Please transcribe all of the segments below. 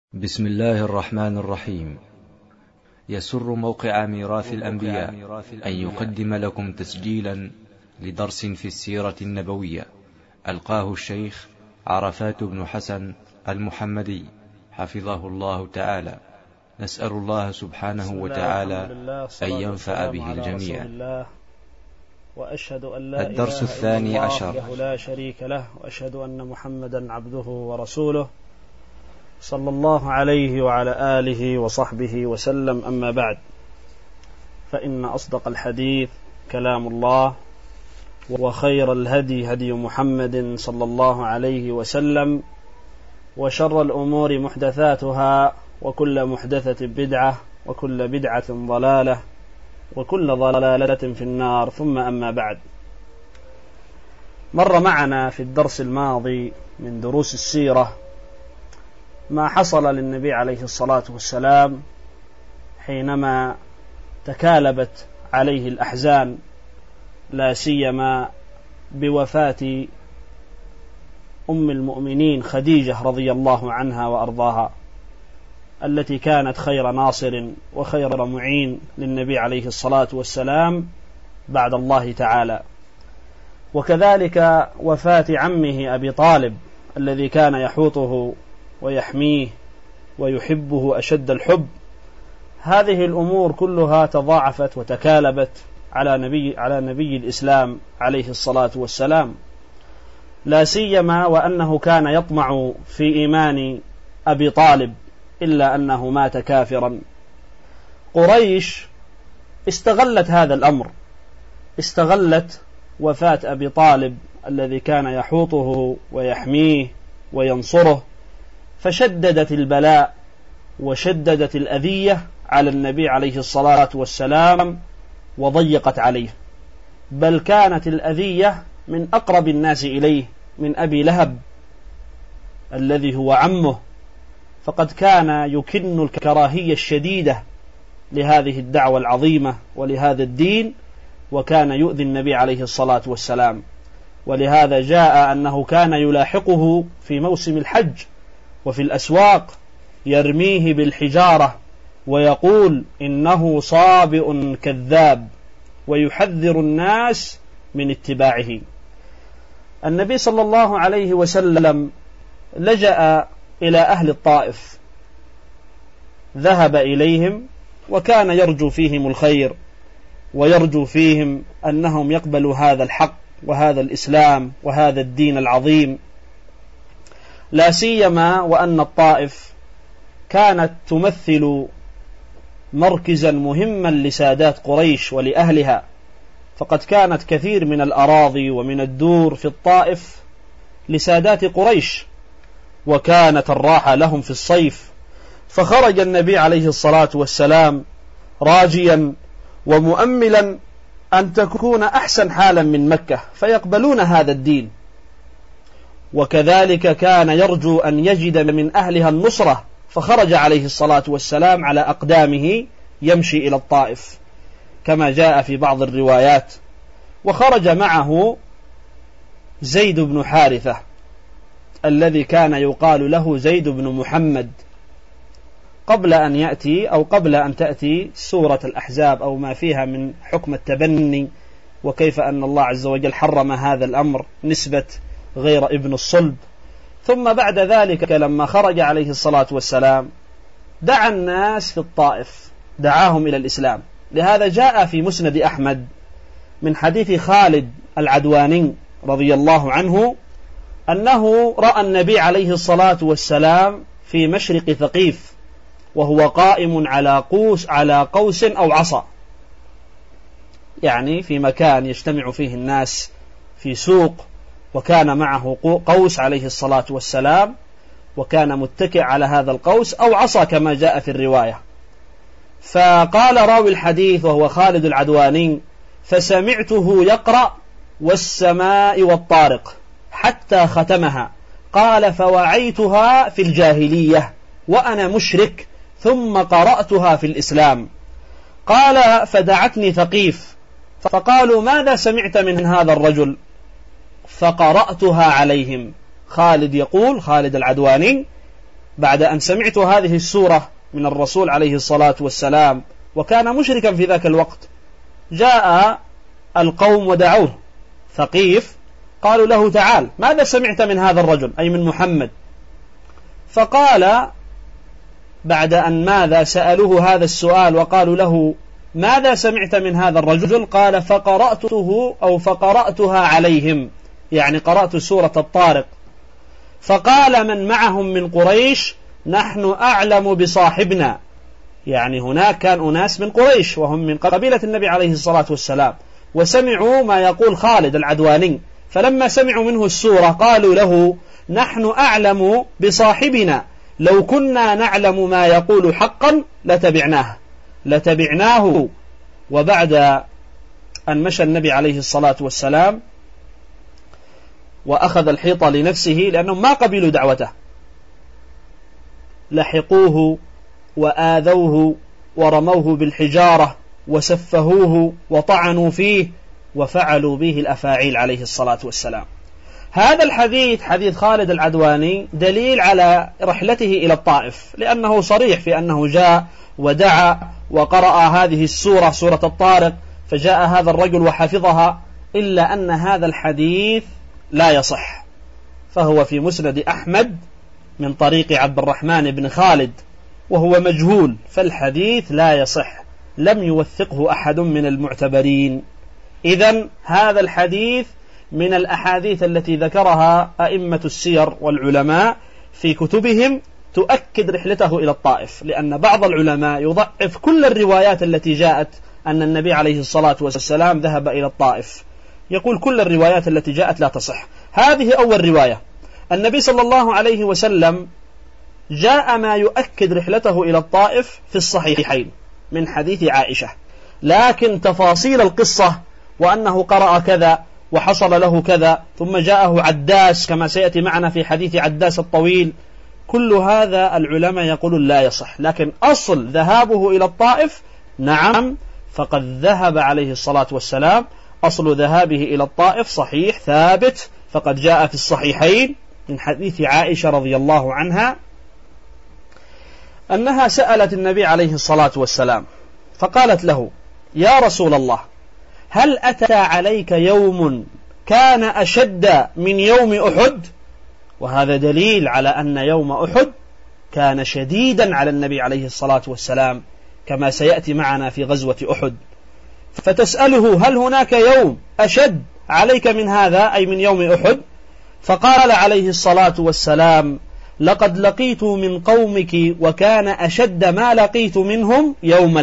بسم الله الرحمن الرحيم. يسر موقع ميراث الأنبياء أن يقدم لكم تسجيلا لدرس في السيرة النبوية ألقاه الشيخ عرفات بن حسن المحمدي حفظه الله تعالى. نسأل الله سبحانه وتعالى أن ينفع به الجميع. وأشهد أن لا الدرس إله الثاني إلا الله عشر. وحده لا شريك له، وأشهد أن محمدا عبده ورسوله صلى الله عليه وعلى آله وصحبه وسلم. أما بعد، فإن أصدق الحديث كلام الله، وخير الهدي هدي محمد صلى الله عليه وسلم، وشر الأمور محدثاتها، وكل محدثة بدعة، وكل بدعة ضلالة، وكل ضلالة في النار. ثم أما بعد، مر معنا في الدرس الماضي من دروس السيرة ما حصل للنبي عليه الصلاة والسلام حينما تكالبت عليه الأحزان، لا سيما بوفاة أم المؤمنين خديجة رضي الله عنها وأرضاها، التي كانت خير ناصر وخير معين للنبي عليه الصلاة والسلام بعد الله تعالى. وكذلك وفاة عمه أبي طالب الذي كان يحوطه ويحميه ويحبه أشد الحب. هذه الأمور كلها تضاعفت وتكالبت على نبي الإسلام عليه الصلاة والسلام، لا سيما وأنه كان يطمع في إيمان أبي طالب، إلا أنه مات كافرا. قريش استغلت هذا الأمر، استغلت وفاة أبي طالب الذي كان يحوطه ويحميه وينصره، فشددت البلاء وشددت الأذية على النبي عليه الصلاة والسلام وضيقت عليه، بل كانت الأذية من أقرب الناس إليه من أبي لهب الذي هو عمه، فقد كان يكن الكراهية الشديدة لهذه الدعوة العظيمة ولهذا الدين، وكان يؤذي النبي عليه الصلاة والسلام. ولهذا جاء أنه كان يلاحقه في موسم الحج وفي الأسواق يرميه بالحجارة ويقول إنه صابئ كذاب، ويحذر الناس من اتباعه. النبي صلى الله عليه وسلم لجأ إلى أهل الطائف، ذهب إليهم وكان يرجو فيهم الخير، ويرجو فيهم أنهم يقبلوا هذا الحق وهذا الإسلام وهذا الدين العظيم، لا سيما وأن الطائف كانت تمثل مركزا مهما لسادات قريش ولأهلها، فقد كانت كثير من الأراضي ومن الدور في الطائف لسادات قريش، وكانت الراحة لهم في الصيف. فخرج النبي عليه الصلاة والسلام راجيا ومؤملا أن تكون أحسن حالا من مكة فيقبلون هذا الدين، وكذلك كان يرجو أن يجد من أهلها النصرة، فخرج عليه الصلاة والسلام على أقدامه يمشي إلى الطائف كما جاء في بعض الروايات. وخرج معه زيد بن حارثة الذي كان يقال له زيد بن محمد، قبل أن يأتي أو قبل أن تأتي سورة الأحزاب أو ما فيها من حكم التبني، وكيف أن الله عز وجل حرم هذا الأمر نسبة غير ابن الصلب. ثم بعد ذلك لما خرج عليه الصلاة والسلام دعا الناس في الطائف، دعاهم إلى الإسلام. لهذا جاء في مسند أحمد من حديث خالد العدواني رضي الله عنه أنه رأى النبي عليه الصلاة والسلام في مشرق ثقيف وهو قائم على قوس أو عصا، يعني في مكان يجتمع فيه الناس في سوق، وكان معه قوس عليه الصلاة والسلام، وكان متكئ على هذا القوس أو عصا كما جاء في الرواية. فقال راوي الحديث وهو خالد العدواني: فسمعته يقرأ والسماء والطارق حتى ختمها، قال: فوعيتها في الجاهلية وأنا مشرك، ثم قرأتها في الإسلام. قال: فدعتني ثقيف فقالوا: ماذا سمعت من هذا الرجل؟ فقرأتها عليهم. خالد يقول، خالد العدواني: بعد أن سمعت هذه السورة من الرسول عليه الصلاة والسلام، وكان مشركا في ذاك الوقت، جاء القوم ودعوه ثقيف، قالوا له تعال ماذا سمعت من هذا الرجل أي من محمد؟ فقال بعد أن ماذا سألوه هذا السؤال وقالوا له ماذا سمعت من هذا الرجل؟ قال فقرأته أو فقرأتها عليهم، يعني قرأت سورة الطارق. فقال من معهم من قريش نحن أعلم بصاحبنا، يعني هناك كان أناس من قريش وهم من قبيلة النبي عليه الصلاة والسلام، وسمعوا ما يقول خالد العدواني، فلما سمعوا منه السورة قالوا له نحن أعلم بصاحبنا، لو كنا نعلم ما يقول حقا لتبعناه. وبعد أن مشى النبي عليه الصلاة والسلام وأخذ الحيطة لنفسه لأنهم ما قبلوا دعوته، لحقوه وآذوه ورموه بالحجارة وسفهوه وطعنوا فيه وفعلوا به الأفاعيل عليه الصلاة والسلام. هذا الحديث حديث خالد العدواني دليل على رحلته إلى الطائف، لأنه صريح في أنه جاء ودعا وقرأ هذه السورة سورة الطارق، فجاء هذا الرجل وحفظها، إلا أن هذا الحديث لا يصح، فهو في مسند أحمد من طريق عبد الرحمن بن خالد وهو مجهول، فالحديث لا يصح، لم يوثقه أحد من المعتبرين. إذن هذا الحديث من الأحاديث التي ذكرها أئمة السير والعلماء في كتبهم تؤكد رحلته إلى الطائف، لأن بعض العلماء يضعف كل الروايات التي جاءت أن النبي عليه الصلاة والسلام ذهب إلى الطائف، يقول كل الروايات التي جاءت لا تصح. هذه أول رواية. النبي صلى الله عليه وسلم جاء ما يؤكد رحلته إلى الطائف في الصحيحين من حديث عائشة، لكن تفاصيل القصة وأنه قرأ كذا وحصل له كذا ثم جاءه عداس كما سيأتي معنا في حديث عداس الطويل، كل هذا العلماء يقولون لا يصح. لكن أصل ذهابه إلى الطائف نعم، فقد ذهب عليه الصلاة والسلام، أصل ذهابه إلى الطائف صحيح ثابت، فقد جاء في الصحيحين من حديث عائشة رضي الله عنها أنها سألت النبي عليه الصلاة والسلام فقالت له يا رسول الله هل أتى عليك يوم كان أشد من يوم أحد؟ وهذا دليل على أن يوم أحد كان شديدا على النبي عليه الصلاة والسلام كما سيأتي معنا في غزوة أحد، فتسأله هل هناك يوم أشد عليك من هذا أي من يوم أحد؟ فقال عليه الصلاة والسلام لقد لقيت من قومك وكان أشد ما لقيت منهم يوم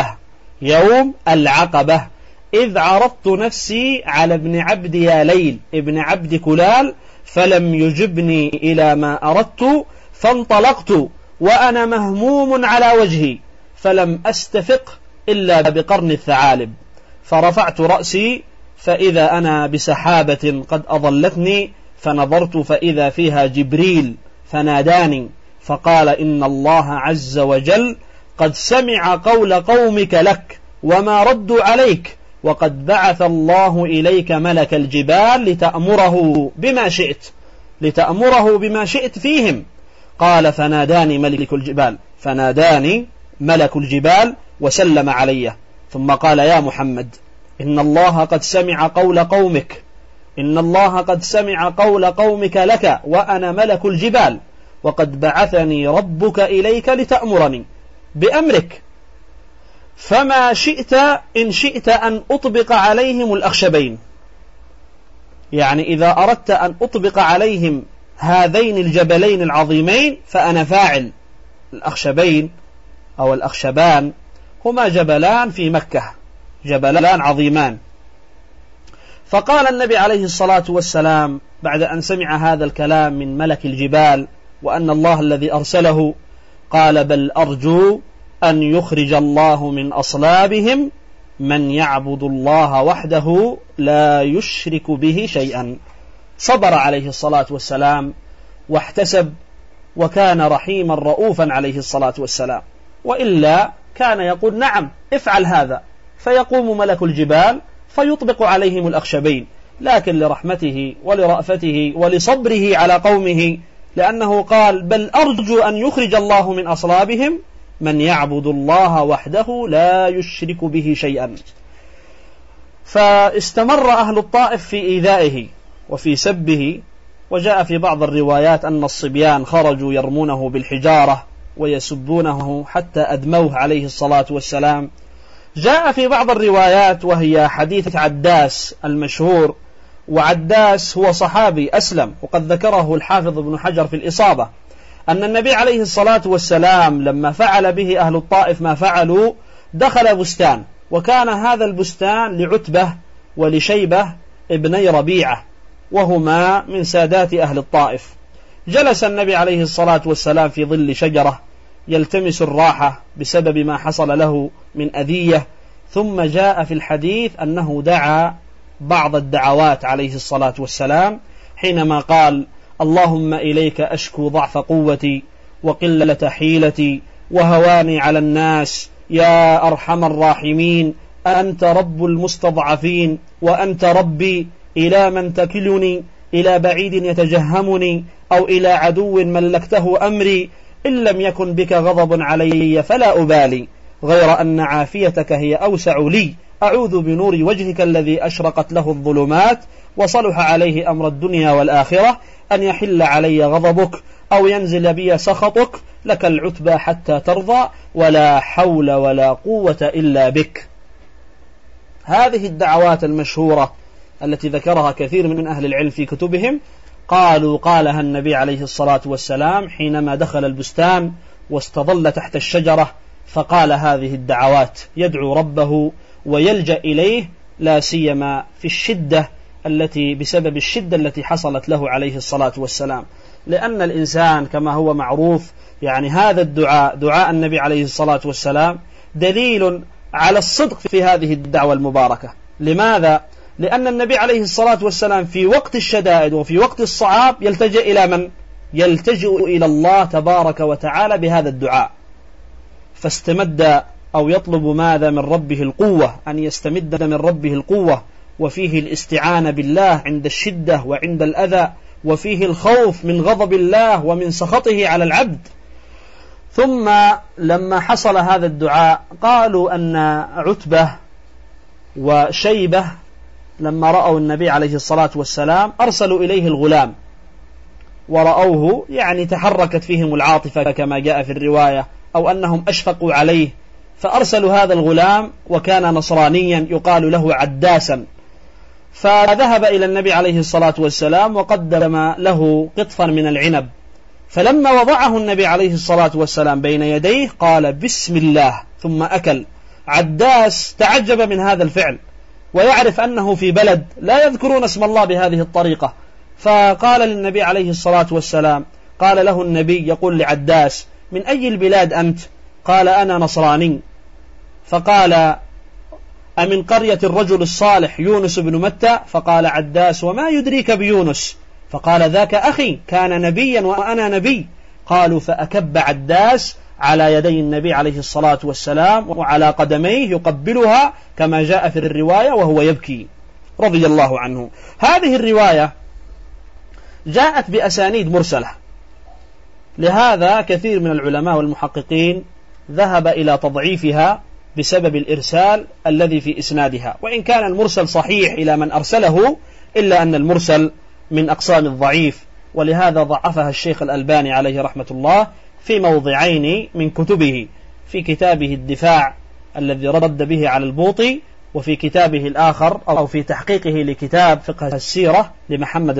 العقبة إذ عرضت نفسي على ابن عبد ياليل ابن عبد كلال فلم يجبني إلى ما أردت فانطلقت وأنا مهموم على وجهي فلم أستفق إلا بقرن الثعالب، فرفعت رأسي فإذا أنا بسحابة قد أضلتني فنظرت فإذا فيها جبريل فناداني فقال إن الله عز وجل قد سمع قول قومك لك وما ردوا عليك، وقد بعث الله إليك ملك الجبال لتأمره بما شئت فيهم. قال فناداني ملك الجبال وسلم علي، ثم قال يا محمد إن الله قد سمع قول قومك لك وأنا ملك الجبال، وقد بعثني ربك إليك لتأمرني بأمرك، فما شئت إن شئت أن أطبق عليهم الأخشبين، يعني إذا أردت أن أطبق عليهم هذين الجبلين العظيمين فأنا فاعل. الأخشبين أو الأخشبان هما جبلان في مكة، جبلان عظيمان. فقال النبي عليه الصلاة والسلام بعد أن سمع هذا الكلام من ملك الجبال وأن الله الذي أرسله، قال بل أرجو أن يخرج الله من أصلابهم من يعبد الله وحده لا يشرك به شيئا. صبر عليه الصلاة والسلام واحتسب، وكان رحيما رؤوفا عليه الصلاة والسلام، وإلا كان يقول نعم افعل هذا، فيقوم ملك الجبال فيطبق عليهم الأخشبين، لكن لرحمته ولرأفته ولصبره على قومه لأنه قال: بل أرجو أن يخرج الله من أصلابهم من يعبد الله وحده لا يشرك به شيئا. فاستمر أهل الطائف في إيذائه وفي سبه، وجاء في بعض الروايات أن الصبيان خرجوا يرمونه بالحجارة ويسبونه حتى أدموه عليه الصلاة والسلام. جاء في بعض الروايات، وهي حديث عداس المشهور، وعداس هو صحابي أسلم وقد ذكره الحافظ ابن حجر في الإصابة، أن النبي عليه الصلاة والسلام لما فعل به أهل الطائف ما فعلوا دخل بستان، وكان هذا البستان لعتبة ولشيبة ابني ربيعة، وهما من سادات أهل الطائف. جلس النبي عليه الصلاة والسلام في ظل شجرة يلتمس الراحة بسبب ما حصل له من أذية، ثم جاء في الحديث أنه دعا بعض الدعوات عليه الصلاة والسلام حينما قال: اللهم إليك أشكو ضعف قوتي وقلة حيلتي وهواني على الناس يا أرحم الراحمين، أنت رب المستضعفين وأنت ربي، إلى من تكلني؟ إلى بعيد يتجهمني أو إلى عدو ملكته أمري؟ إن لم يكن بك غضب علي فلا أبالي، غير أن عافيتك هي أوسع لي، أعوذ بنور وجهك الذي أشرقت له الظلمات وصلح عليه أمر الدنيا والآخرة، أن يحل علي غضبك أو ينزل بي سخطك، لك العتبى حتى ترضى، ولا حول ولا قوة إلا بك. هذه الدعوات المشهورة التي ذكرها كثير من أهل العلم في كتبهم، قالها النبي عليه الصلاة والسلام حينما دخل البستان واستظل تحت الشجرة، فقال هذه الدعوات يدعو ربه ويلجأ إليه، لا سيما في الشدة بسبب الشدة التي حصلت له عليه الصلاة والسلام. لأن الإنسان كما هو معروف، يعني هذا الدعاء، دعاء النبي عليه الصلاة والسلام، دليل على الصدق في هذه الدعوة المباركة. لماذا؟ لأن النبي عليه الصلاة والسلام في وقت الشدائد وفي وقت الصعاب يلتجئ إلى من؟ يلتجئ إلى الله تبارك وتعالى بهذا الدعاء، فاستمد أو يطلب ماذا من ربه؟ القوة، أن يستمد من ربه القوة، وفيه الاستعانة بالله عند الشدة وعند الأذى، وفيه الخوف من غضب الله ومن سخطه على العبد. ثم لما حصل هذا الدعاء قالوا أن عتبة وشيبة لما رأوا النبي عليه الصلاة والسلام أرسلوا إليه الغلام، ورأوه يعني تحركت فيهم العاطفة كما جاء في الرواية، أو أنهم أشفقوا عليه، فأرسلوا هذا الغلام، وكان نصرانيا يقال له عداسا، فذهب إلى النبي عليه الصلاة والسلام وقدم له قطفا من العنب، فلما وضعه النبي عليه الصلاة والسلام بين يديه قال بسم الله ثم أكل. عداس تعجب من هذا الفعل، ويعرف أنه في بلد لا يذكرون اسم الله بهذه الطريقة، فقال للنبي عليه الصلاة والسلام، قال له النبي يقول لعداس: من أي البلاد أنت؟ قال: أنا نصراني. فقال: أمن قرية الرجل الصالح يونس بن متى؟ فقال عداس: وما يدريك بيونس؟ فقال: ذاك أخي كان نبيا وأنا نبي. قالوا: فأكب عداس على يدي النبي عليه الصلاة والسلام وعلى قدميه يقبلها كما جاء في الرواية وهو يبكي رضي الله عنه. هذه الرواية جاءت بأسانيد مرسلة، لهذا كثير من العلماء والمحققين ذهب إلى تضعيفها بسبب الإرسال الذي في إسنادها، وإن كان المرسل صحيح إلى من أرسله، إلا أن المرسل من أقسام الضعيف، ولهذا ضعفها الشيخ الألباني عليه رحمة الله في موضعين من كتبه، في كتابه الدفاع الذي رد به على البوطي، وفي كتابه الآخر أو في تحقيقه لكتاب فقه السيرة لمحمد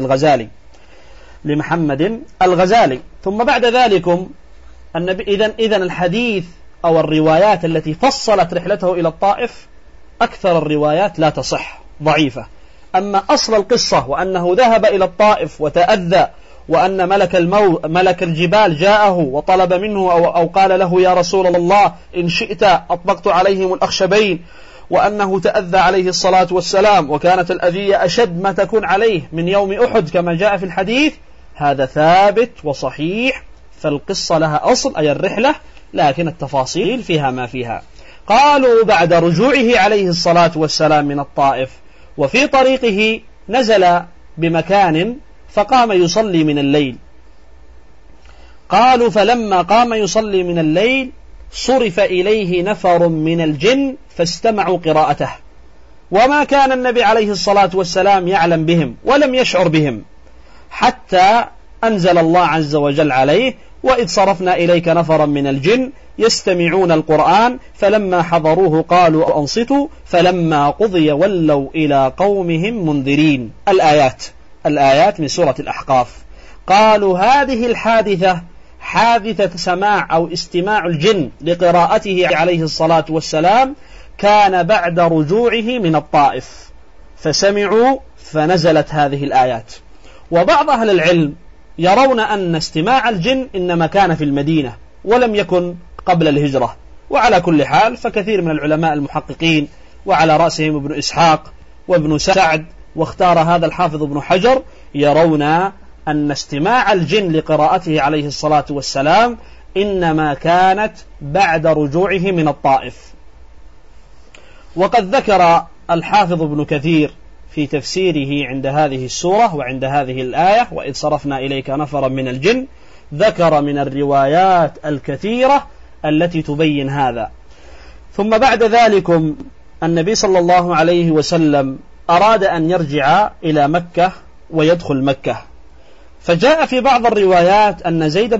الغزالي. ثم بعد ذلك إذن الحديث أو الروايات التي فصلت رحلته إلى الطائف أكثر الروايات لا تصح، ضعيفة. أما أصل القصة وأنه ذهب إلى الطائف وتأذى، وأن ملك الجبال جاءه وطلب منه أو قال له يا رسول الله إن شئت أطبقت عليهم الأخشبين، وأنه تأذى عليه الصلاة والسلام، وكانت الأذية أشد ما تكون عليه من يوم أحد كما جاء في الحديث، هذا ثابت وصحيح. فالقصة لها أصل أي الرحلة، لكن التفاصيل فيها ما فيها. قالوا بعد رجوعه عليه الصلاة والسلام من الطائف وفي طريقه نزل بمكان فقام يصلي من الليل، قالوا فلما قام يصلي من الليل صرف إليه نفر من الجن فاستمعوا قراءته، وما كان النبي عليه الصلاة والسلام يعلم بهم ولم يشعر بهم، حتى أنزل الله عز وجل عليه: وإذ صرفنا إليك نفرا من الجن يستمعون القرآن فلما حضروه قالوا أنصتوا فلما قضي ولوا إلى قومهم منذرين. الآيات من سورة الأحقاف. قالوا هذه الحادثة حادثة سماع أو استماع الجن لقراءته عليه الصلاة والسلام كان بعد رجوعه من الطائف، فسمعوا فنزلت هذه الآيات. وبعض أهل العلم يرون أن استماع الجن إنما كان في المدينة ولم يكن قبل الهجرة، وعلى كل حال فكثير من العلماء المحققين وعلى رأسهم ابن إسحاق وابن سعد، واختار هذا الحافظ ابن حجر، يرون أن استماع الجن لقراءته عليه الصلاة والسلام إنما كانت بعد رجوعه من الطائف. وقد ذكر الحافظ ابن كثير في تفسيره عند هذه السورة وعند هذه الآية: وإذ صرفنا إليك نفرا من الجن، ذكر من الروايات الكثيرة التي تبين هذا. ثم بعد ذلك النبي صلى الله عليه وسلم أراد أن يرجع إلى مكة ويدخل مكة، فجاء في بعض الروايات أن زيد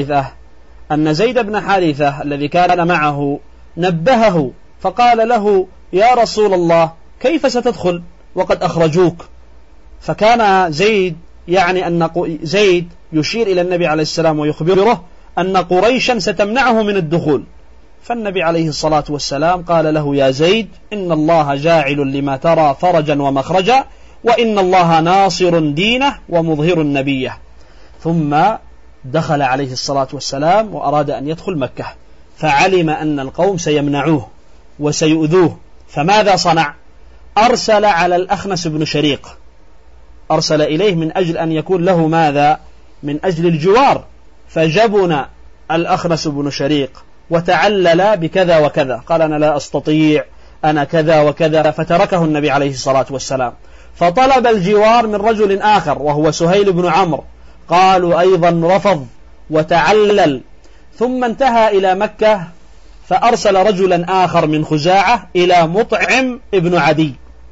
بن حارثة الذي كان معه نبهه فقال له: يا رسول الله كيف ستدخل وقد أخرجوك؟ فكان زيد زيد يشير إلى النبي عليه السلام ويخبره أن قريشا ستمنعه من الدخول. فالنبي عليه الصلاة والسلام قال له: يا زيد إن الله جاعل لما ترى فرجا ومخرجا، وإن الله ناصر دينه ومظهر نبيه. ثم دخل عليه الصلاة والسلام وأراد أن يدخل مكة، فعلم أن القوم سيمنعوه وسيؤذوه، فماذا صنع؟ أرسل على الأخنس بن شريق، أرسل إليه من أجل أن يكون له ماذا؟ من أجل الجوار. فجبن الأخنس بن شريق وتعلل بكذا وكذا، قال: أنا لا أستطيع، أنا كذا وكذا، فتركه النبي عليه الصلاة والسلام. فطلب الجوار من رجل آخر وهو سهيل بن عمرو، قالوا أيضا رفض وتعلل. ثم انتهى إلى مكة، فأرسل رجلا آخر من خزاعة إلى مطعم ابن عدي،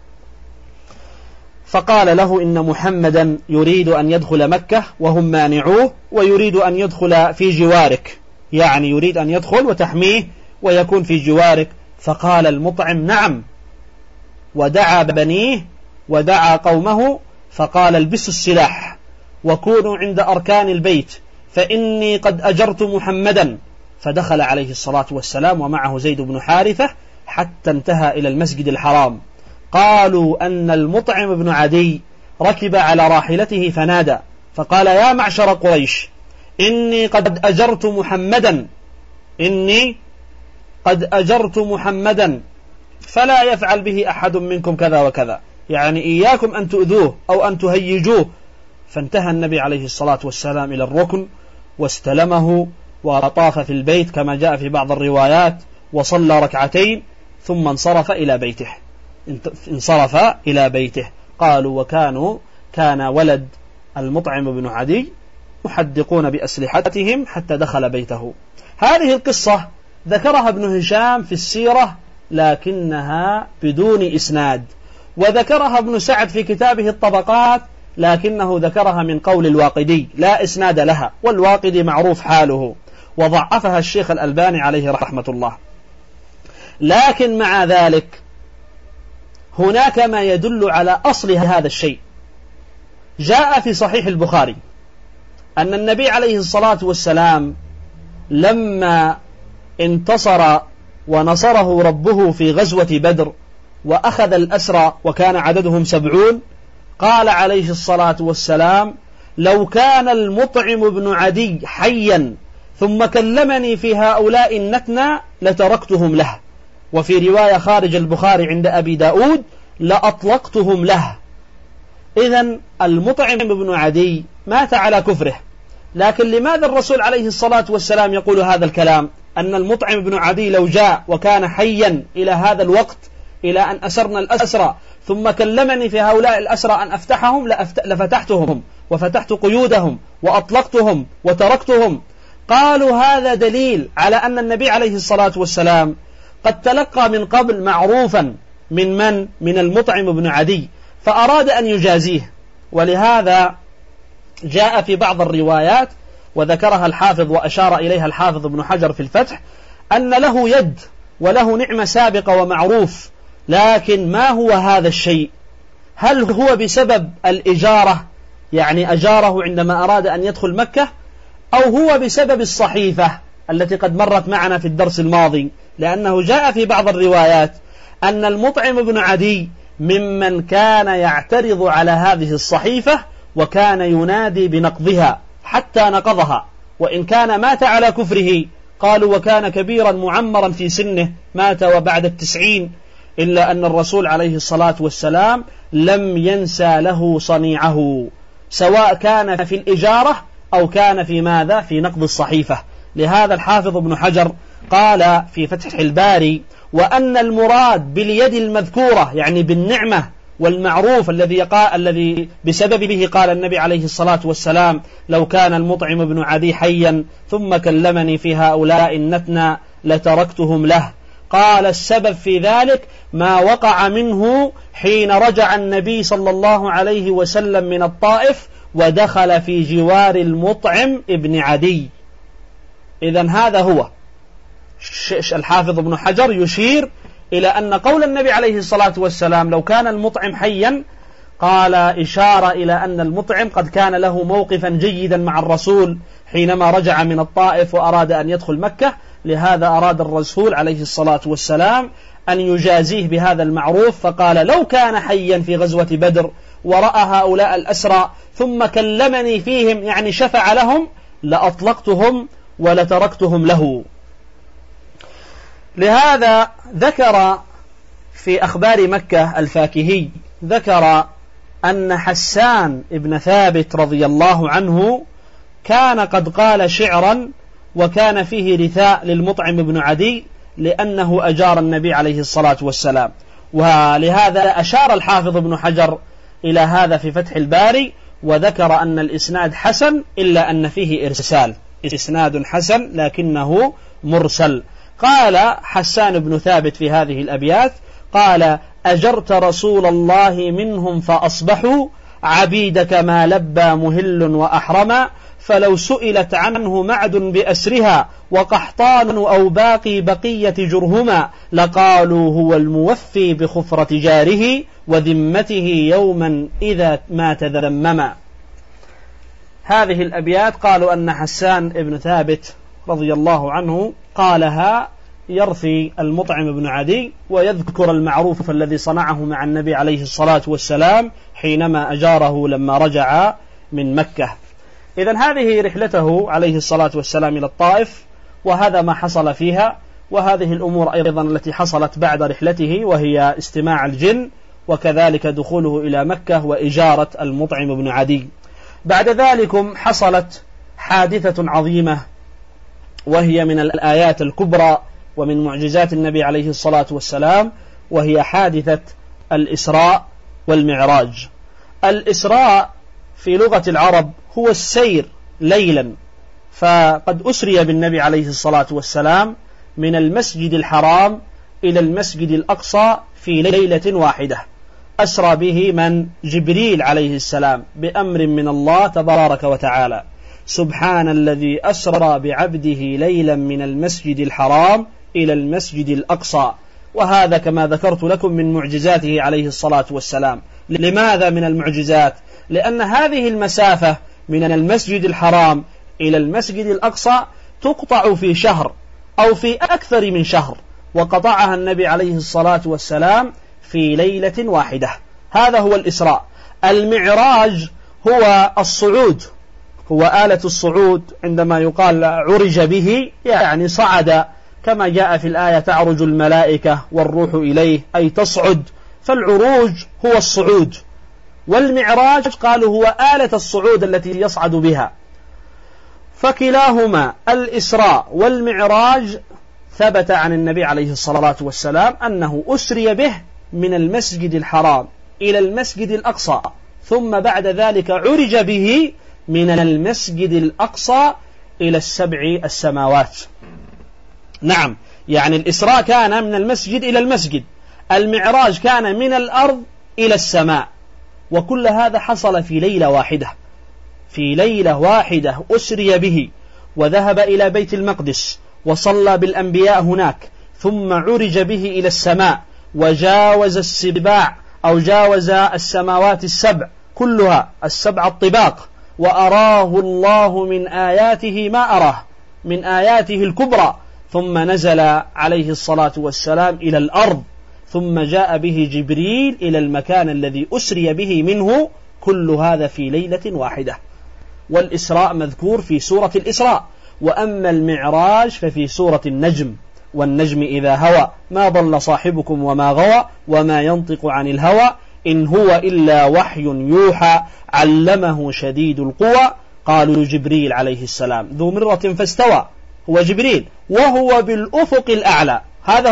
فقال له: إن محمدا يريد أن يدخل مكة وهم مانعوه، ويريد أن يدخل في جوارك، يعني يريد أن يدخل وتحميه ويكون في جوارك. فقال المطعم: نعم، ودعا بنيه ودعا قومه، فقال: البسوا السلاح وكونوا عند أركان البيت فإني قد أجرت محمدا. فدخل عليه الصلاة والسلام ومعه زيد بن حارثة حتى انتهى إلى المسجد الحرام. قالوا أن المطعم بن عدي ركب على راحلته فنادى فقال: يا معشر قريش، إني قد أجرت محمدا فلا يفعل به أحد منكم كذا وكذا، يعني إياكم أن تؤذوه أو أن تهيجوه. فانتهى النبي عليه الصلاة والسلام إلى الركن واستلمه وطاف في البيت كما جاء في بعض الروايات، وصلى ركعتين ثم انصرف إلى بيته. قالوا: كان ولد المطعم بن عدي محدقون بأسلحتهم حتى دخل بيته. هذه القصة ذكرها ابن هشام في السيرة لكنها بدون إسناد، وذكرها ابن سعد في كتابه الطبقات لكنه ذكرها من قول الواقدي لا إسناد لها، والواقدي معروف حاله، وضعفها الشيخ الألباني عليه رحمة الله. لكن مع ذلك هناك ما يدل على أصل هذا الشيء. جاء في صحيح البخاري أن النبي عليه الصلاة والسلام لما انتصر ونصره ربه في غزوة بدر وأخذ الأسرى وكان عددهم 70، قال عليه الصلاة والسلام: لو كان المطعم بن عدي حيا ثم كلمني في هؤلاء النتنى لتركتهم له. وفي رواية خارج البخاري عند أبي داود: لأطلقتهم له. إذن المطعم بن عدي مات على كفره، لكن لماذا الرسول عليه الصلاة والسلام يقول هذا الكلام؟ أن المطعم بن عدي لو جاء وكان حيا إلى هذا الوقت، إلى أن أسرنا الأسرى ثم كلمني في هؤلاء الأسرى أن أفتحهم لفتحتهم وفتحت قيودهم وأطلقتهم وتركتهم. قالوا هذا دليل على أن النبي عليه الصلاة والسلام قد تلقى من قبل معروفا من المطعم بن عدي، فأراد أن يجازيه. ولهذا جاء في بعض الروايات وذكرها الحافظ وأشار إليها الحافظ ابن حجر في الفتح أن له يد وله نعمة سابقة ومعروف، لكن ما هو هذا الشيء؟ هل هو بسبب الإجارة، يعني أجاره عندما أراد أن يدخل مكة، أو هو بسبب الصحيفة التي قد مرت معنا في الدرس الماضي؟ لأنه جاء في بعض الروايات أن المطعم بن عدي ممن كان يعترض على هذه الصحيفة وكان ينادي بنقضها حتى نقضها، وإن كان مات على كفره، قالوا وكان كبيرا معمرا في سنه، مات وبعد 90، إلا أن الرسول عليه الصلاة والسلام لم ينسى له صنيعه، سواء كان في الإجارة أو كان في ماذا؟ في نقض الصحيفة. لهذا الحافظ ابن حجر قال في فتح الباري: وأن المراد باليد المذكورة يعني بالنعمة والمعروف الذي بسببه قال النبي عليه الصلاة والسلام: لو كان المطعم بن عدي حيا ثم كلمني في هؤلاء النتنى لتركتهم له. قال السبب في ذلك ما وقع منه حين رجع النبي صلى الله عليه وسلم من الطائف ودخل في جوار المطعم ابن عدي. إذن هذا هو الحافظ ابن حجر يشير إلى أن قول النبي عليه الصلاة والسلام لو كان المطعم حيا، قال إشارة إلى أن المطعم قد كان له موقفا جيدا مع الرسول حينما رجع من الطائف وأراد أن يدخل مكة، لهذا أراد الرسول عليه الصلاة والسلام أن يجازيه بهذا المعروف، فقال: لو كان حيا في غزوة بدر ورأى هؤلاء الأسرى ثم كلمني فيهم، يعني شفع لهم، لأطلقتهم ولتركتهم له. لهذا ذكر في أخبار مكة الفاكهي، ذكر أن حسان ابن ثابت رضي الله عنه كان قد قال شعرا وكان فيه رثاء للمطعم بن عدي لأنه أجار النبي عليه الصلاة والسلام. ولهذا أشار الحافظ ابن حجر إلى هذا في فتح الباري، وذكر أن الإسناد حسن إلا أن فيه إرسال، إسناد حسن لكنه مرسل. قال حسان بن ثابت في هذه الأبيات: قال: أجرت رسول الله منهم فأصبحوا عبيدك ما لبى مهل وأحرما، فلو سئلت عنه معد بأسرها وقحطان أو باقي بقية جرهما، لقالوا هو الموفي بخفرة جاره وذمته يوما إذا ما تذمما. هذه الأبيات قالوا أن حسان بن ثابت رضي الله عنه قالها يرثي المطعم بن عدي ويذكر المعروف الذي صنعه مع النبي عليه الصلاة والسلام حينما أجاره لما رجع من مكة. إذن هذه رحلته عليه الصلاة والسلام إلى الطائف، وهذا ما حصل فيها، وهذه الأمور أيضا التي حصلت بعد رحلته، وهي استماع الجن، وكذلك دخوله إلى مكة وإجارة المطعم بن عدي. بعد ذلك حصلت حادثة عظيمة، وهي من الآيات الكبرى ومن معجزات النبي عليه الصلاة والسلام، وهي حادثة الإسراء والمعراج. الإسراء في لغة العرب هو السير ليلا، فقد أسري بالنبي عليه الصلاة والسلام من المسجد الحرام إلى المسجد الأقصى في ليلة واحدة. أسرى به من؟ جبريل عليه السلام بأمر من الله تبارك وتعالى. سبحان الذي أسرى بعبده ليلا من المسجد الحرام إلى المسجد الأقصى. وهذا كما ذكرت لكم من معجزاته عليه الصلاة والسلام. لماذا من المعجزات؟ لأن هذه المسافة من المسجد الحرام إلى المسجد الأقصى تقطع في شهر أو في أكثر من شهر، وقطعها النبي عليه الصلاة والسلام في ليلة واحدة. هذا هو الإسراء. المعراج هو الصعود، هو آلة الصعود. عندما يقال عرج به يعني صعد، كما جاء في الآية: تعرج الملائكة والروح إليه، أي تصعد. فالعروج هو الصعود، والمعراج قالوا هو آلة الصعود التي يصعد بها. فكلاهما الإسراء والمعراج ثبت عن النبي عليه الصلاة والسلام أنه أسري به من المسجد الحرام إلى المسجد الأقصى، ثم بعد ذلك عرج به من المسجد الأقصى إلى السبع السماوات. نعم، يعني الإسراء كان من المسجد إلى المسجد، المعراج كان من الأرض إلى السماء، وكل هذا حصل في ليلة واحدة. في ليلة واحدة أسري به وذهب إلى بيت المقدس وصلى بالأنبياء هناك، ثم عرج به إلى السماء وجاوز السباع أو جاوز السماوات السبع كلها، السبع الطباق، وأراه الله من آياته ما أراه من آياته الكبرى، ثم نزل عليه الصلاة والسلام إلى الأرض، ثم جاء به جبريل إلى المكان الذي أسري به منه، كل هذا في ليلة واحدة. والإسراء مذكور في سورة الإسراء، وأما المعراج ففي سورة النجم، والنجم إذا هوى ما ضل صاحبكم وما غوى وما ينطق عن الهوى إن هو إلا وحي يوحى علمه شديد القوى قالوا جبريل عليه السلام ذو مرة فاستوى، هو جبريل وهو بالأفق الأعلى، هذا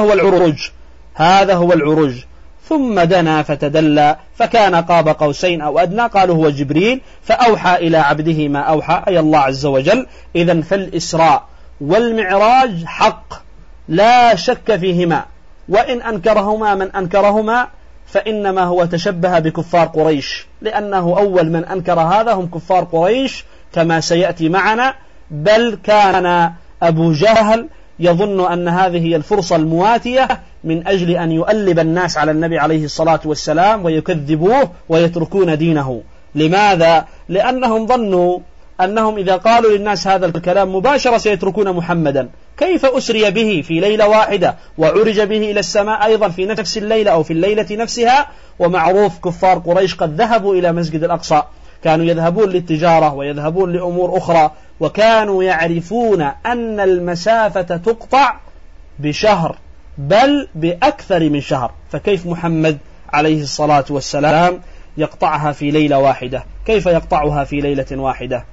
هو العروج. ثم دنا فتدلى فكان قاب قوسين أو أدنى، قالوا هو جبريل، فأوحى إلى عبده ما أوحى، أي الله عز وجل. إذن فالإسراء والمعراج حق لا شك فيهما، وإن أنكرهما من أنكرهما فإنما هو تشبه بكفار قريش، لأنه أول من أنكر هذا هم كفار قريش كما سيأتي معنا. بل كان أبو جهل يظن أن هذه هي الفرصة المواتية من أجل أن يؤلب الناس على النبي عليه الصلاة والسلام ويكذبوه ويتركون دينه. لماذا؟ لأنهم ظنوا أنهم إذا قالوا للناس هذا الكلام مباشرة سيتركون محمدا. كيف أسري به في ليلة واحدة وعرج به إلى السماء أيضا في نفس الليلة أو في الليلة نفسها؟ ومعروف كفار قريش قد ذهبوا إلى مسجد الأقصى، كانوا يذهبون للتجارة ويذهبون لأمور أخرى، وكانوا يعرفون أن المسافة تقطع بشهر بل بأكثر من شهر، فكيف محمد عليه الصلاة والسلام يقطعها في ليلة واحدة؟ كيف يقطعها في ليلة واحدة؟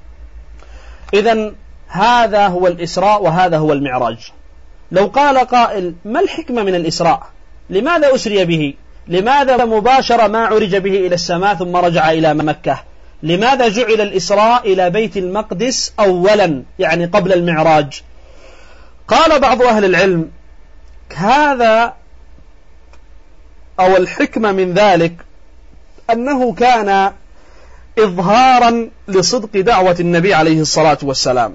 إذن هذا هو الإسراء وهذا هو المعراج. لو قال قائل ما الحكمة من الإسراء؟ لماذا أسري به؟ لماذا مباشرة ما عرج به إلى السماء ثم رجع إلى مكة؟ لماذا جعل الإسراء إلى بيت المقدس أولا، يعني قبل المعراج؟ قال بعض أهل العلم هذا أو الحكمة من ذلك أنه كان إظهارا لصدق دعوة النبي عليه الصلاة والسلام،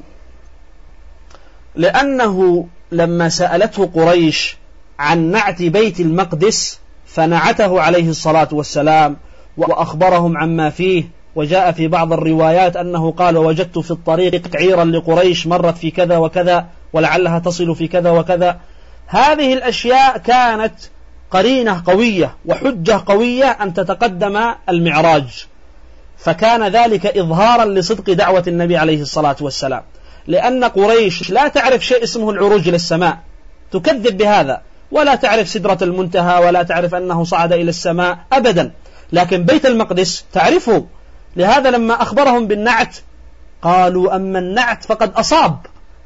لأنه لما سألته قريش عن نعت بيت المقدس فنعته عليه الصلاة والسلام وأخبرهم عما فيه، وجاء في بعض الروايات أنه قال وجدت في الطريق عيرا لقريش مرت في كذا وكذا ولعلها تصل في كذا وكذا. هذه الأشياء كانت قرينة قوية وحجة قوية أن تتقدم المعراج، فكان ذلك إظهارا لصدق دعوة النبي عليه الصلاة والسلام، لأن قريش لا تعرف شيء اسمه العروج إلى السماء، تكذب بهذا، ولا تعرف سدرة المنتهى، ولا تعرف أنه صعد إلى السماء أبدا، لكن بيت المقدس تعرفه. لهذا لما أخبرهم بالنعت قالوا أما النعت فقد أصاب،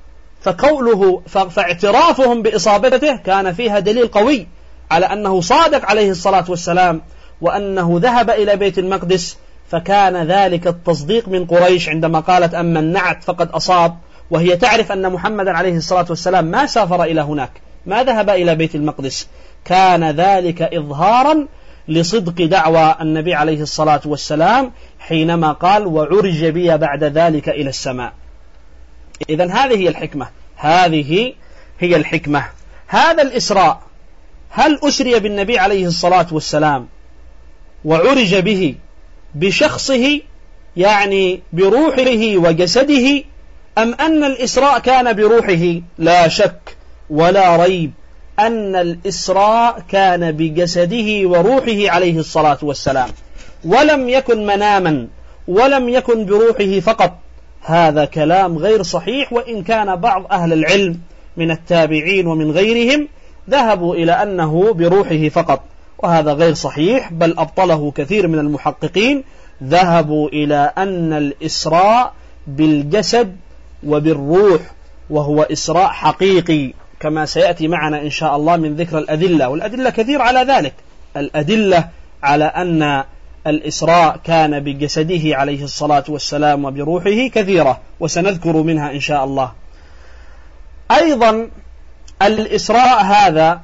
فاعترافهم بإصابته كان فيها دليل قوي على أنه صادق عليه الصلاة والسلام وأنه ذهب إلى بيت المقدس، فكان ذلك التصديق من قريش عندما قالت أما النعت فقد أصاب، وهي تعرف أن محمد عليه الصلاة والسلام ما سافر إلى هناك، ما ذهب إلى بيت المقدس، كان ذلك إظهارا لصدق دعوى النبي عليه الصلاة والسلام حينما قال وعرج بي بعد ذلك إلى السماء. إذن هذه هي الحكمة، هذه هي الحكمة. هذا الإسراء هل أسري بالنبي عليه الصلاة والسلام وعرج به بشخصه يعني بروحه وجسده، أم أن الإسراء كان بروحه؟ لا شك ولا ريب أن الإسراء كان بجسده وروحه عليه الصلاة والسلام، ولم يكن مناما ولم يكن بروحه فقط. هذا كلام غير صحيح، وإن كان بعض أهل العلم من التابعين ومن غيرهم ذهبوا إلى أنه بروحه فقط، وهذا غير صحيح، بل أبطله كثير من المحققين، ذهبوا إلى أن الإسراء بالجسد وبالروح، وهو إسراء حقيقي كما سيأتي معنا إن شاء الله من ذكر الأدلة، والأدلة كثير على ذلك، الأدلة على أن الإسراء كان بجسده عليه الصلاة والسلام وبروحه كثيرة، وسنذكر منها إن شاء الله. أيضا الإسراء هذا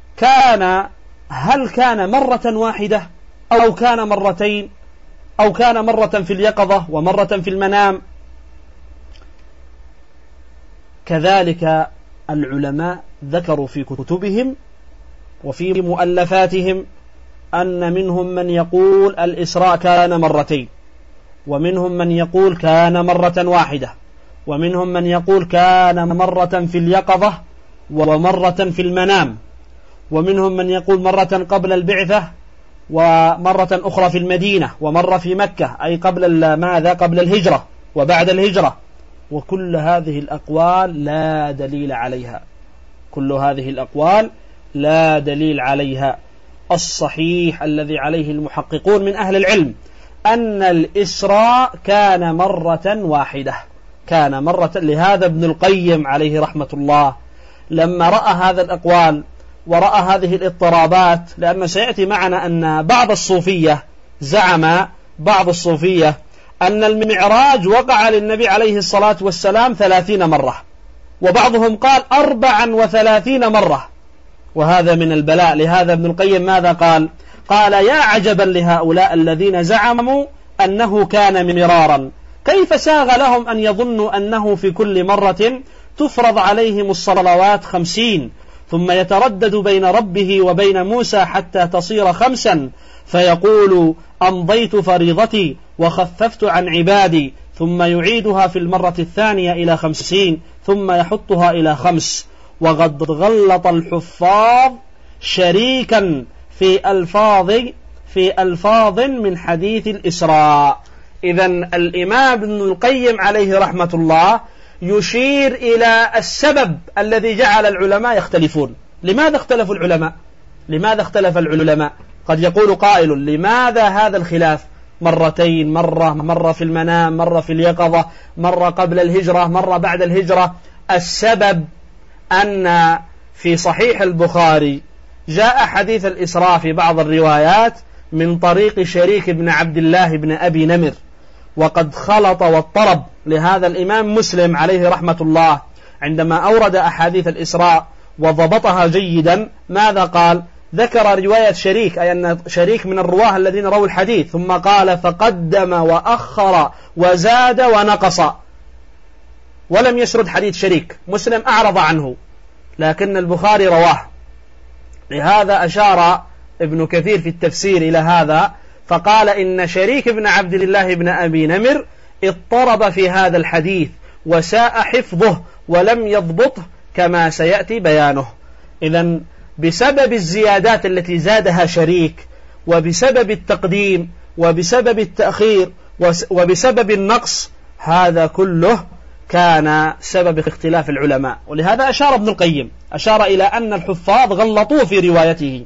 هل كان مرة واحدة أو كان مرتين أو كان مرة في اليقظة ومرة في المنام؟ كذلك العلماء ذكروا في كتبهم وفي مؤلفاتهم أن منهم من يقول الإسراء كان مرتين، ومنهم من يقول كان مرة واحدة، ومنهم من يقول كان مرة في اليقظة ومرة في المنام، ومنهم من يقول مرة قبل البعثة ومرة أخرى في المدينة ومرة في مكة، أي قبل الهجرة وبعد الهجرة. وكل هذه الأقوال لا دليل عليها، كل هذه الأقوال لا دليل عليها. الصحيح الذي عليه المحققون من أهل العلم أن الإسراء كان مرة واحدة، كان مرة. لهذا ابن القيم عليه رحمة الله لما رأى هذا الأقوال ورأى هذه الاضطرابات، لأن سيأتي معنا أن بعض الصوفية زعم أن المعراج وقع للنبي عليه الصلاة والسلام 30 مرة، وبعضهم قال 34 مرة، وهذا من البلاء. لهذا ابن القيم ماذا قال؟ قال: يا عجبا لهؤلاء الذين زعموا أنه كان مرارا، كيف ساغ لهم أن يظنوا أنه في كل مرة تفرض عليهم الصلوات 50، ثم يتردد بين ربه وبين موسى حتى تصير 5، فيقول: أمضيت فريضتي وخففت عن عبادي، ثم يعيدها في المرة الثانية إلى 50، ثم يحطها إلى 5. وقد غلط الحفاظ شريكا في ألفاظ من حديث الإسراء. إذن الإمام ابن القيم عليه رحمة الله يشير إلى السبب الذي جعل العلماء يختلفون. لماذا اختلف العلماء؟ قد يقول قائل: لماذا هذا الخلاف؟ مرتين، مرة في المنام، مرة في اليقظة، مرة قبل الهجرة، مرة بعد الهجرة. السبب أن في صحيح البخاري جاء حديث الإسراء في بعض الروايات من طريق شريك بن عبد الله بن أبي نمر، وقد خلط واضطرب. لهذا الإمام مسلم عليه رحمة الله عندما أورد أحاديث الإسراء وضبطها جيدا ماذا قال؟ ذكر رواية شريك، أي أن شريك من الرواه الذين رووا الحديث، ثم قال: فقدم وأخر وزاد ونقص، ولم يسرد حديث شريك. مسلم أعرض عنه، لكن البخاري رواه. لهذا أشار ابن كثير في التفسير إلى هذا، فقال: إن شريك بن عبد الله بن أبي نمر اضطرب في هذا الحديث وساء حفظه ولم يضبطه كما سيأتي بيانه. إذن بسبب الزيادات التي زادها شريك، وبسبب التقديم، وبسبب التأخير، وبسبب النقص، هذا كله كان سبب اختلاف العلماء. ولهذا أشار ابن القيم، أشار إلى أن الحفاظ غلطوا في روايته.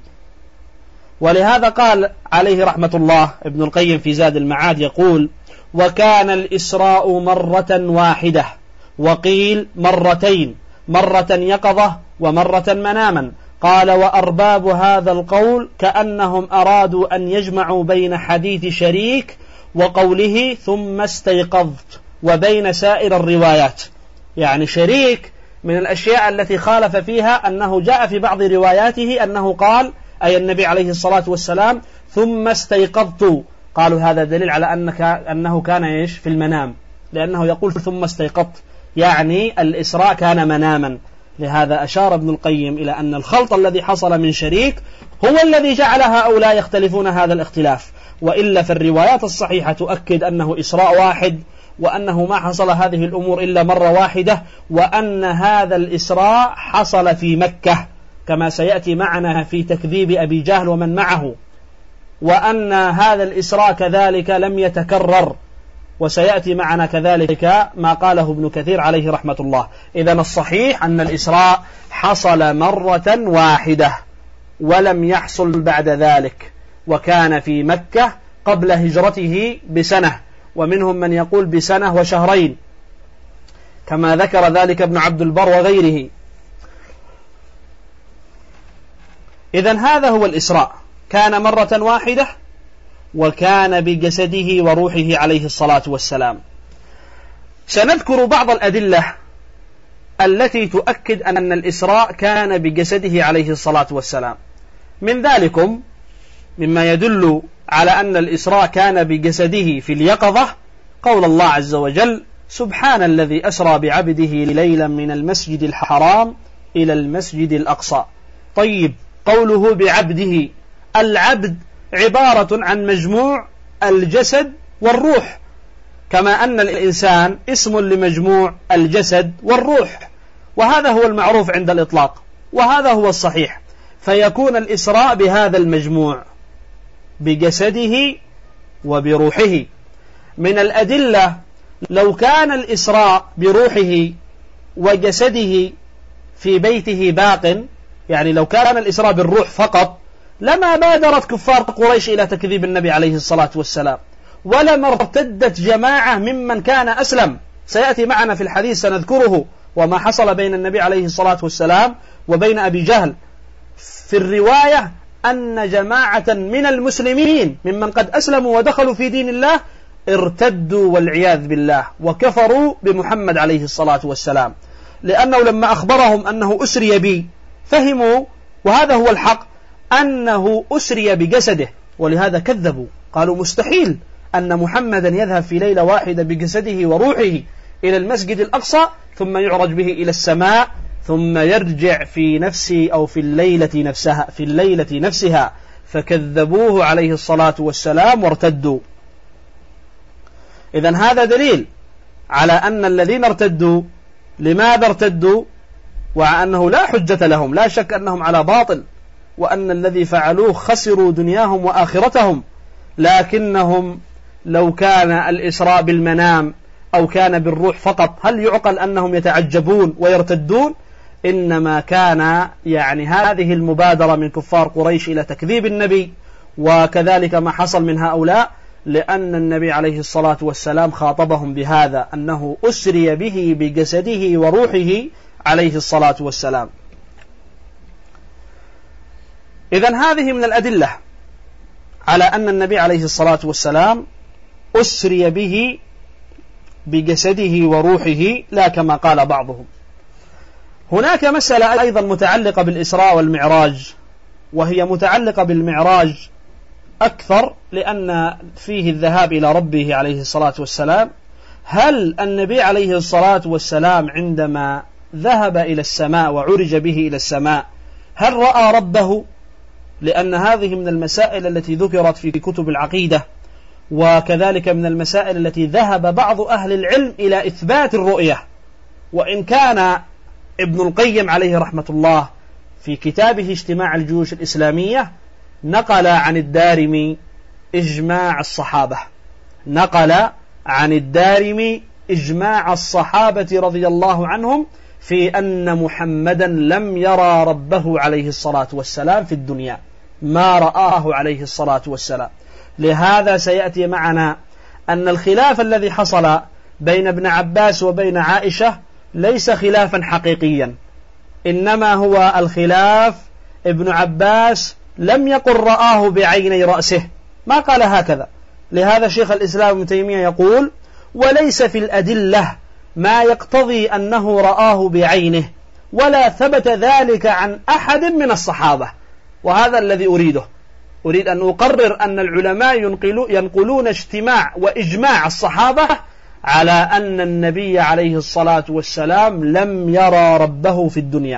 ولهذا قال عليه رحمة الله ابن القيم في زاد المعاد يقول: وكان الإسراء مرة واحدة، وقيل مرتين، مرة يقظة ومرة مناما. قال: وأرباب هذا القول كأنهم أرادوا أن يجمعوا بين حديث شريك وقوله ثم استيقظت وبين سائر الروايات. يعني شريك من الأشياء التي خالف فيها أنه جاء في بعض رواياته أنه قال، أي النبي عليه الصلاة والسلام: ثم استيقظت. قالوا هذا دليل على أنه كان في المنام، لأنه يقول ثم استيقظت، يعني الإسراء كان مناما. لهذا أشار ابن القيم إلى أن الخلط الذي حصل من شريك هو الذي جعل هؤلاء يختلفون هذا الاختلاف، وإلا في الروايات الصحيحة تؤكد أنه إسراء واحد، وأنه ما حصل هذه الأمور إلا مرة واحدة، وأن هذا الإسراء حصل في مكة كما سيأتي معنا في تكذيب أبي جهل ومن معه، وأن هذا الإسراء كذلك لم يتكرر، وسيأتي معنا كذلك ما قاله ابن كثير عليه رحمة الله. إذن الصحيح أن الإسراء حصل مرة واحدة ولم يحصل بعد ذلك، وكان في مكة قبل هجرته بسنة، ومنهم من يقول بسنة وشهرين كما ذكر ذلك ابن عبد البر وغيره. إذن هذا هو الإسراء، كان مرة واحدة وكان بجسده وروحه عليه الصلاة والسلام. سنذكر بعض الأدلة التي تؤكد أن الإسراء كان بجسده عليه الصلاة والسلام. من ذلكم مما يدل على أن الإسراء كان بجسده في اليقظة قول الله عز وجل: سبحان الذي أسرى بعبده ليلا من المسجد الحرام إلى المسجد الأقصى. طيب، قوله بعبده، العبد عبارة عن مجموع الجسد والروح، كما أن الإنسان اسم لمجموع الجسد والروح، وهذا هو المعروف عند الإطلاق، وهذا هو الصحيح. فيكون الإسراء بهذا المجموع بجسده وبروحه. من الأدلة لو كان الإسراء بروحه وجسده في بيته باق، يعني لو كان الإسراء بالروح فقط، لما بادرت كفار قريش إلى تكذيب النبي عليه الصلاة والسلام، ولما ارتدت جماعة ممن كان أسلم. سيأتي معنا في الحديث سنذكره وما حصل بين النبي عليه الصلاة والسلام وبين أبي جهل. في الرواية أن جماعة من المسلمين ممن قد أسلموا ودخلوا في دين الله ارتدوا والعياذ بالله وكفروا بمحمد عليه الصلاة والسلام، لأنه لما أخبرهم أنه أسري بي فهموا، وهذا هو الحق، أنه أسري بجسده، ولهذا كذبوا. قالوا مستحيل أن محمدا يذهب في ليلة واحدة بجسده وروحه إلى المسجد الأقصى ثم يعرج به إلى السماء ثم يرجع في نفسه أو في الليلة نفسها، فكذبوه عليه الصلاة والسلام وارتدوا. إذن هذا دليل على أن الذين ارتدوا لماذا ارتدوا، وأنه لا حجة لهم، لا شك أنهم على باطل، وأن الذي فعلوه خسروا دنياهم وآخرتهم. لكنهم لو كان الإسراء بالمنام أو كان بالروح فقط، هل يعقل أنهم يتعجبون ويرتدون؟ إنما كان يعني هذه المبادرة من كفار قريش إلى تكذيب النبي، وكذلك ما حصل من هؤلاء، لأن النبي عليه الصلاة والسلام خاطبهم بهذا، أنه أسري به بجسده وروحه عليه الصلاة والسلام. إذن هذه من الأدلة على أن النبي عليه الصلاة والسلام أسري به بجسده وروحه، لا كما قال بعضهم. هناك مسألة أيضا متعلقة بالإسراء والمعراج، وهي متعلقة بالمعراج أكثر لأن فيه الذهاب إلى ربه عليه الصلاة والسلام. هل النبي عليه الصلاة والسلام عندما ذهب إلى السماء وعرج به إلى السماء هل رأى ربه؟ لأن هذه من المسائل التي ذكرت في كتب العقيدة، وكذلك من المسائل التي ذهب بعض أهل العلم إلى إثبات الرؤية. وإن كان ابن القيم عليه رحمة الله في كتابه اجتماع الجيوش الإسلامية نقل عن الدارمي إجماع الصحابة، نقل عن الدارمي إجماع الصحابة رضي الله عنهم في أن محمدا لم يرى ربه عليه الصلاة والسلام في الدنيا، ما رآه عليه الصلاة والسلام. لهذا سيأتي معنا أن الخلاف الذي حصل بين ابن عباس وبين عائشة ليس خلافا حقيقيا، إنما هو الخلاف ابن عباس لم يقل رآه بعيني رأسه، ما قال هكذا. لهذا شيخ الإسلام ابن تيمية يقول: وليس في الأدلة ما يقتضي أنه رآه بعينه، ولا ثبت ذلك عن أحد من الصحابة. وهذا الذي أريد أن أقرر أن العلماء ينقلون اجتماع وإجماع الصحابة على أن النبي عليه الصلاة والسلام لم يرى ربه في الدنيا،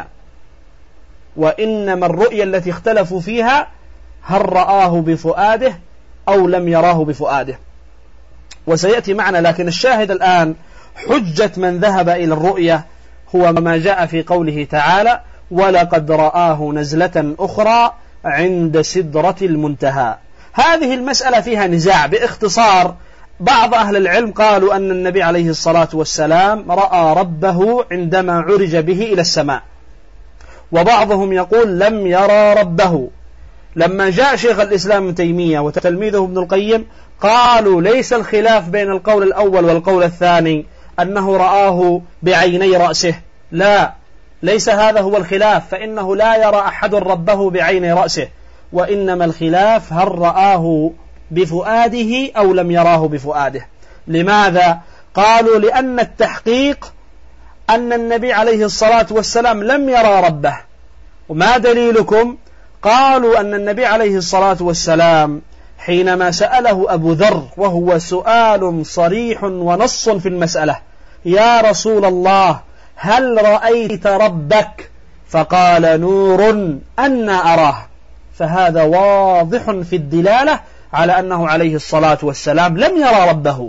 وإنما الرؤية التي اختلفوا فيها هل رآه بفؤاده أو لم يراه بفؤاده، وسيأتي معنا. لكن الشاهد الآن حجة من ذهب إلى الرؤية هو ما جاء في قوله تعالى: ولقد رآه نزلة أخرى عند سدرة المنتهى. هذه المسألة فيها نزاع. باختصار بعض أهل العلم قالوا أن النبي عليه الصلاة والسلام رأى ربه عندما عرج به إلى السماء، وبعضهم يقول لم يرى ربه. لما جاء شيخ الإسلام ابن تيمية وتلميذه ابن القيم قالوا ليس الخلاف بين القول الأول والقول الثاني أنه رآه بعيني رأسه، لا، ليس هذا هو الخلاف، فإنه لا يرى أحد ربه بعين رأسه، وإنما الخلاف هل رآه بفؤاده أو لم يراه بفؤاده. لماذا؟ قالوا لأن التحقيق أن النبي عليه الصلاة والسلام لم يرى ربه. وما دليلكم؟ قالوا أن النبي عليه الصلاة والسلام حينما سأله أبو ذر، وهو سؤال صريح ونص في المسألة: يا رسول الله هل رأيت ربك؟ فقال: نور أنا أراه. فهذا واضح في الدلالة على أنه عليه الصلاة والسلام لم يرى ربه،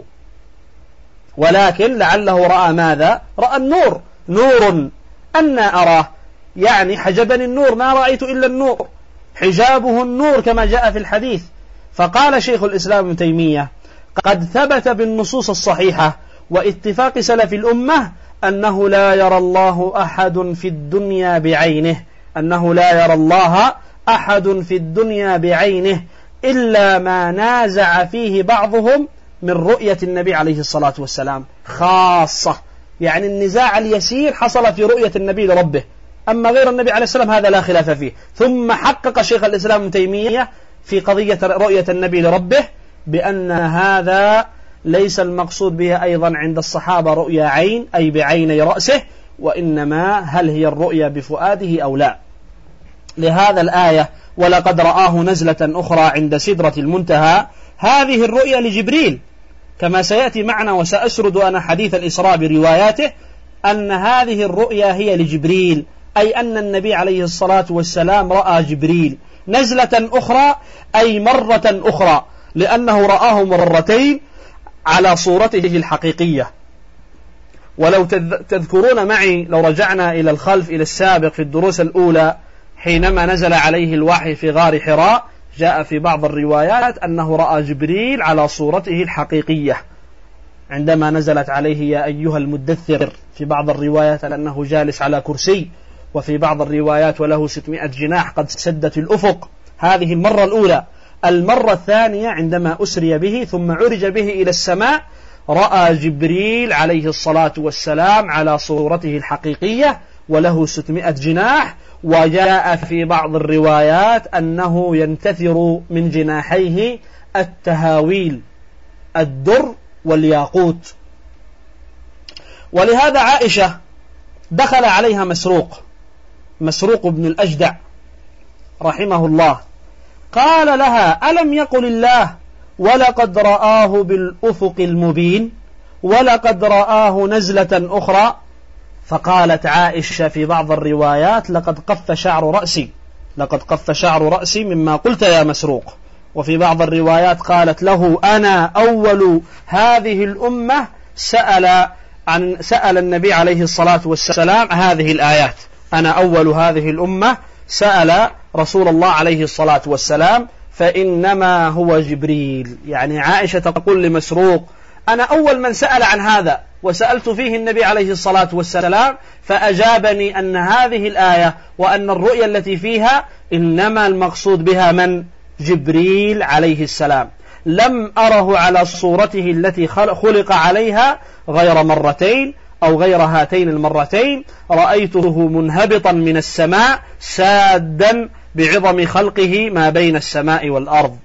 ولكن لعله رأى ماذا؟ رأى النور. نور أنا أراه، يعني حجبني النور، ما رأيت إلا النور، حجابه النور كما جاء في الحديث. فقال شيخ الإسلام ابن تيمية: قد ثبت بالنصوص الصحيحة واتفاق سلف الأمة أنه لا يرى الله أحد في الدنيا بعينه، أنه لا يرى الله أحد في الدنيا بعينه إلا ما نازع فيه بعضهم من رؤية النبي عليه الصلاة والسلام خاصة، يعني النزاع اليسير حصل في رؤية النبي لربه، أما غير النبي عليه السلام هذا لا خلاف فيه. ثم حقق شيخ الإسلام ابن تيمية في قضية رؤية النبي لربه بأن هذا ليس المقصود به أيضا عند الصحابة رؤيا عين أي بعيني رأسه، وإنما هل هي الرؤيا بفؤاده أو لا. لهذا الآية: ولقد رآه نزلة أخرى عند سدرة المنتهى، هذه الرؤيا لجبريل كما سيأتي معنا، وسأسرد أنا حديث الإسراء برواياته، أن هذه الرؤيا هي لجبريل، أي أن النبي عليه الصلاة والسلام رأى جبريل. نزلة أخرى أي مرة أخرى، لأنه رآه مرتين على صورته الحقيقية. ولو تذكرون معي، لو رجعنا إلى الخلف إلى السابق في الدروس الأولى، حينما نزل عليه الوحي في غار حراء، جاء في بعض الروايات أنه رأى جبريل على صورته الحقيقية عندما نزلت عليه يا أيها المدثر، في بعض الروايات أنه جالس على كرسي، وفي بعض الروايات وله 600 جناح قد سدت الأفق. هذه المرة الأولى. المرة الثانية عندما أسري به ثم عرج به إلى السماء، رأى جبريل عليه الصلاة والسلام على صورته الحقيقية وله 600 جناح، وجاء في بعض الروايات أنه ينتثر من جناحيه التهاويل، الدر والياقوت. ولهذا عائشة دخل عليها مسروق بن الأجدع رحمه الله، قال لها: ألم يقل الله ولقد رآه بالأفق المبين ولقد رآه نزلة أخرى؟ فقالت عائشة في بعض الروايات: لقد قف شعر رأسي مما قلت يا مسروق. وفي بعض الروايات قالت له: أنا أول هذه الأمة سأل النبي عليه الصلاة والسلام هذه الآيات، أنا أول هذه الأمة سأل رسول الله عليه الصلاة والسلام فإنما هو جبريل. يعني عائشة تقول لمسروق: أنا أول من سأل عن هذا، وسألت فيه النبي عليه الصلاة والسلام فأجابني أن هذه الآية وأن الرؤيا التي فيها إنما المقصود بها من؟ جبريل عليه السلام. لم أره على صورته التي خلق عليها غير مرتين أو غير هاتين المرتين، رأيته منهبطا من السماء سادا بعظم خلقه ما بين السماء والأرض.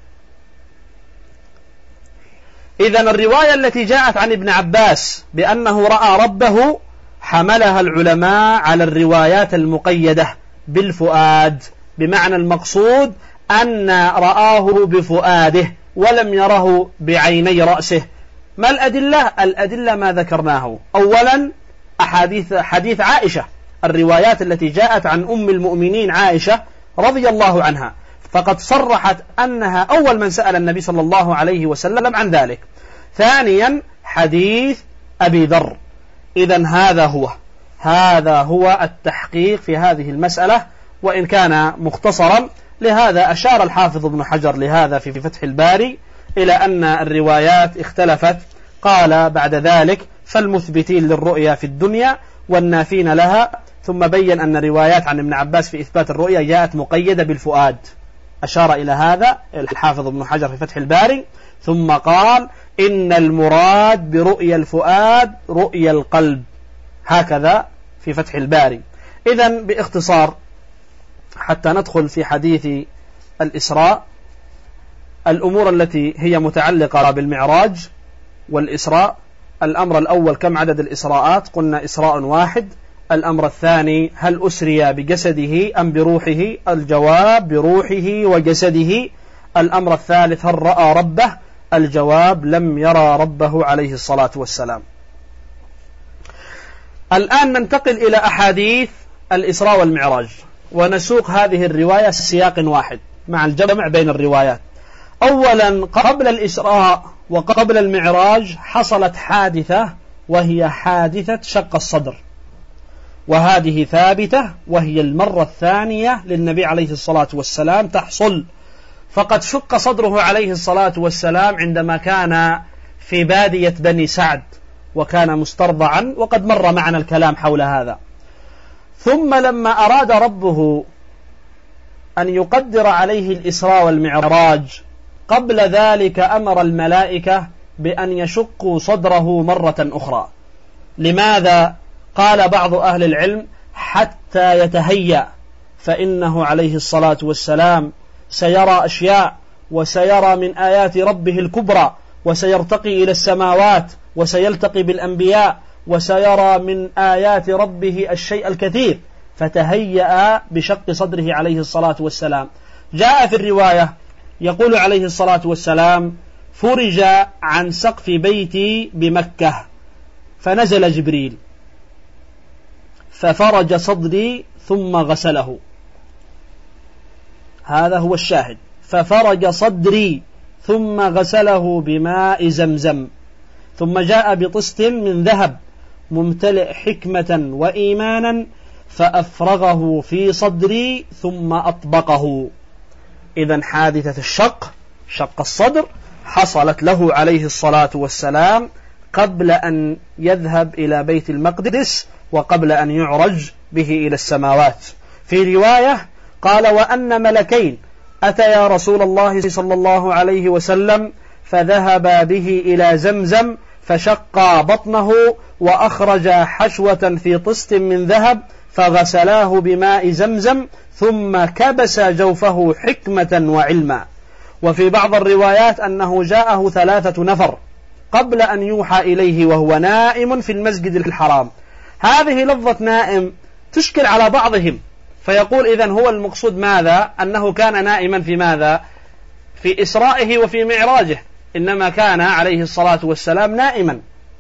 إذن الرواية التي جاءت عن ابن عباس بأنه رأى ربه حملها العلماء على الروايات المقيدة بالفؤاد، بمعنى المقصود أن رآه بفؤاده ولم يره بعيني رأسه. ما الأدلة؟ الأدلة ما ذكرناه. أولا حديث عائشة، الروايات التي جاءت عن أم المؤمنين عائشة رضي الله عنها، فقد صرحت أنها أول من سأل النبي صلى الله عليه وسلم عن ذلك. ثانيا حديث أبي ذر. إذن هذا هو التحقيق في هذه المسألة، وإن كان مختصرا. لهذا أشار الحافظ ابن حجر لهذا في فتح الباري إلى أن الروايات اختلفت. قال بعد ذلك: فالمثبتين للرؤيا في الدنيا والنافين لها. ثم بين أن روايات عن ابن عباس في إثبات الرؤيا جاءت مقيدة بالفؤاد، أشار إلى هذا الحافظ ابن حجر في فتح الباري. ثم قال: إن المراد برؤيا الفؤاد رؤيا القلب، هكذا في فتح الباري. إذن باختصار حتى ندخل في حديث الإسراء، الأمور التي هي متعلقة بالمعراج والإسراء. الأمر الأول: كم عدد الإسراءات؟ قلنا إسراء واحد. الأمر الثاني: هل أسري بجسده أم بروحه؟ الجواب: بروحه وجسده. الأمر الثالث: هل رأى ربه؟ الجواب: لم يرى ربه عليه الصلاة والسلام. الآن ننتقل إلى أحاديث الإسراء والمعراج، ونسوق هذه الرواية سياق واحد مع الجمع بين الروايات. أولا، قبل الإسراء وقبل المعراج حصلت حادثة، وهي حادثة شق الصدر، وهذه ثابتة، وهي المرة الثانية للنبي عليه الصلاة والسلام تحصل. فقد شق صدره عليه الصلاة والسلام عندما كان في بادية بني سعد، وكان مسترضعا، وقد مر معنا الكلام حول هذا. ثم لما أراد ربه أن يقدر عليه الإسراء والمعراج، قبل ذلك أمر الملائكة بأن يشقوا صدره مرة أخرى. لماذا؟ قال بعض أهل العلم: حتى يتهيأ، فإنه عليه الصلاة والسلام سيرى أشياء، وسيرى من آيات ربه الكبرى، وسيرتقي إلى السماوات، وسيلتقي بالأنبياء، وسيرى من آيات ربه الشيء الكثير، فتهيأ بشق صدره عليه الصلاة والسلام. جاء في الرواية يقول عليه الصلاة والسلام: فرج عن سقف بيتي بمكة فنزل جبريل ففرج صدري ثم غسله. هذا هو الشاهد: ففرج صدري ثم غسله بماء زمزم، ثم جاء بطست من ذهب ممتلئ حكمة وإيمانا فأفرغه في صدري ثم أطبقه. إذن حادثة شق الصدر حصلت له عليه الصلاة والسلام قبل أن يذهب إلى بيت المقدس، وقبل أن يعرج به إلى السماوات. في رواية قال: وأن ملكين أتيا رسول الله صلى الله عليه وسلم فذهبا به إلى زمزم فشقا بطنه وأخرجا حشوة في طست من ذهب فغسلاه بماء زمزم ثم كبس جوفه حكمة وعلما. وفي بعض الروايات أنه جاءه 3 نفر قبل أن يوحى إليه وهو نائم في المسجد الحرام. هذه لفظة نائم تشكل على بعضهم، فيقول: إذن هو المقصود ماذا؟ أنه كان نائما في ماذا؟ في إسرائه وفي معراجه، إنما كان عليه الصلاة والسلام نائما.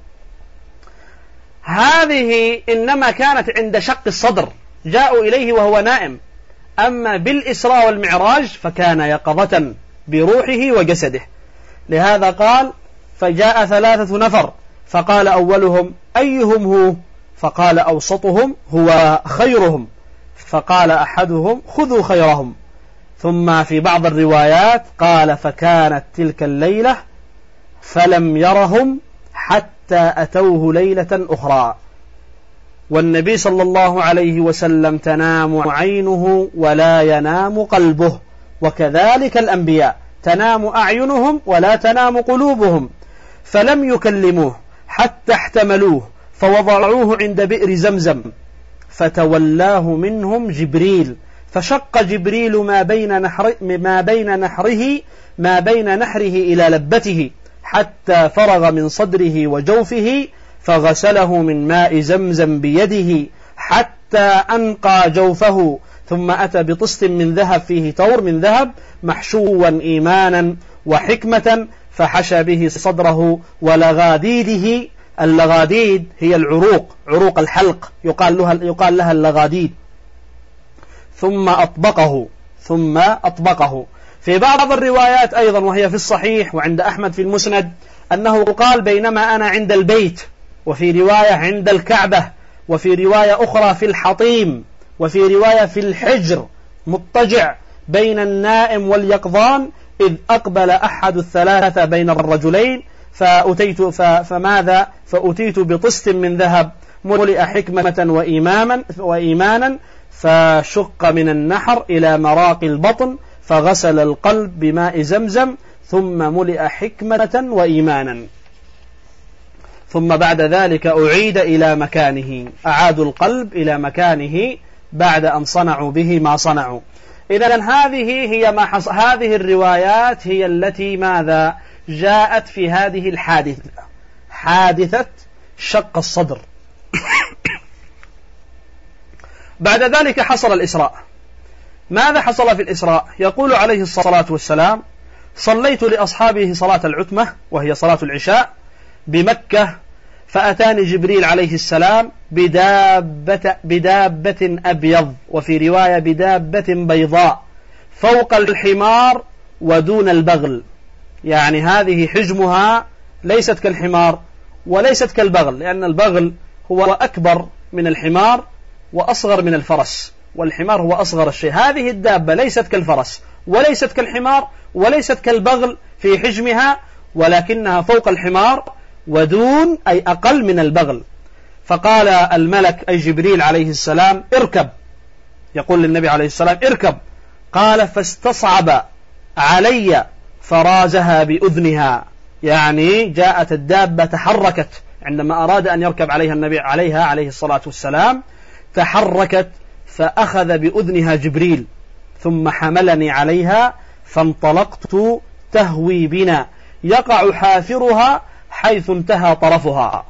هذه إنما كانت عند شق الصدر، جاءوا إليه وهو نائم. أما بالإسراء والمعراج فكان يقظة بروحه وجسده. لهذا قال: فجاء 3 نفر فقال أولهم: أيهم هو؟ فقال: أوسطهم هو خيرهم. فقال أحدهم: خذوا خيرهم. ثم في بعض الروايات قال: فكانت تلك الليلة فلم يرهم حتى أتوه ليلة أخرى. والنبي صلى الله عليه وسلم تنام عينه ولا ينام قلبه، وكذلك الأنبياء تنام أعينهم ولا تنام قلوبهم. فلم يكلموه حتى احتملوه فوضعوه عند بئر زمزم فتولاه منهم جبريل، فشق جبريل ما بين نحره إلى لبته حتى فرغ من صدره وجوفه فغسله من ماء زمزم بيده حتى أنقى جوفه، ثم أتى بطست من ذهب فيه تور من ذهب محشوا إيمانا وحكمة فحشى به صدره ولغاديده. اللغاديد هي عروق الحلق، يقال لها اللغاديد. ثم أطبقه. في بعض الروايات أيضا وهي في الصحيح وعند أحمد في المسند أنه قال: بينما أنا عند البيت، وفي رواية عند الكعبة، وفي رواية أخرى في الحطيم، وفي رواية في الحجر، مضطجع بين النائم واليقظان، إذ أقبل أحد الثلاثة بين الرجلين فأتيت بطست من ذهب ملئ حكمة وإيمانا فشق من النحر إلى مراق البطن فغسل القلب بماء زمزم ثم ملئ حكمة وإيمانا. ثم بعد ذلك أعيد إلى مكانه، أعادوا القلب إلى مكانه بعد أن صنعوا به ما صنعوا. إذن هذه الروايات هي التي ماذا جاءت في هذه الحادثة، حادثة شق الصدر. بعد ذلك حصل الإسراء. ماذا حصل في الإسراء؟ يقول عليه الصلاة والسلام: صليت لأصحابه صلاة العتمة وهي صلاة العشاء بمكة، فأتاني جبريل عليه السلام بدابة أبيض، وفي رواية بدابة بيضاء، فوق الحمار ودون البغل، يعني هذه حجمها ليست كالحمار وليست كالبغل، لأن البغل هو أكبر من الحمار وأصغر من الفرس، والحمار هو أصغر الشيء. هذه الدابة ليست كالفرس وليست كالحمار وليست كالبغل في حجمها، ولكنها فوق الحمار ودون أي أقل من البغل. فقال الملك أي جبريل عليه السلام: اركب. يقول للنبي عليه السلام: اركب. قال: فاستصعب علي فرازها بأذنها، يعني جاءت الدابة تحركت عندما أراد أن يركب عليها النبي عليه الصلاة والسلام، تحركت فأخذ بأذنها جبريل، ثم حملني عليها فانطلقت تهوي بنا، يقع حافرها حيث انتهى طرفها،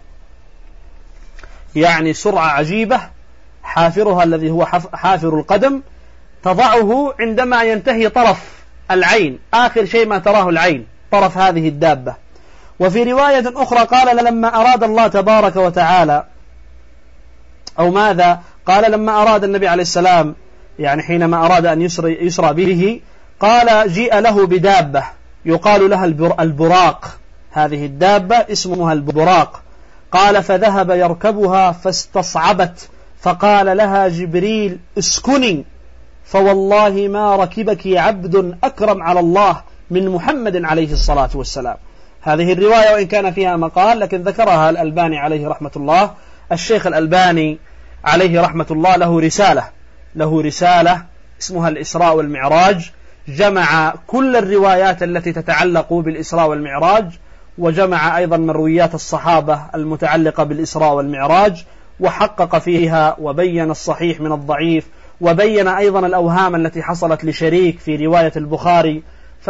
يعني سرعة عجيبة. حافرها الذي هو حافر القدم تضعه عندما ينتهي طرف العين، آخر شيء ما تراه العين طرف هذه الدابة. وفي رواية أخرى قال: لما أراد الله تبارك وتعالى، أو ماذا قال لما أراد النبي عليه السلام، يعني حينما أراد أن يسرى به، قال: جيء له بدابة يقال لها البراق، هذه الدابة اسمها البراق. قال: فذهب يركبها فاستصعبت، فقال لها جبريل: اسكني، فوالله ما ركبك عبد أكرم على الله من محمد عليه الصلاة والسلام. هذه الرواية وإن كان فيها مقال لكن ذكرها الألباني عليه رحمة الله. الشيخ الألباني عليه رحمة الله له رسالة اسمها الإسراء والمعراج، جمع كل الروايات التي تتعلق بالإسراء والمعراج، وجمع أيضا مرويات الصحابة المتعلقة بالإسراء والمعراج، وحقق فيها وبين الصحيح من الضعيف، وبين أيضا الأوهام التي حصلت لشريك في رواية البخاري.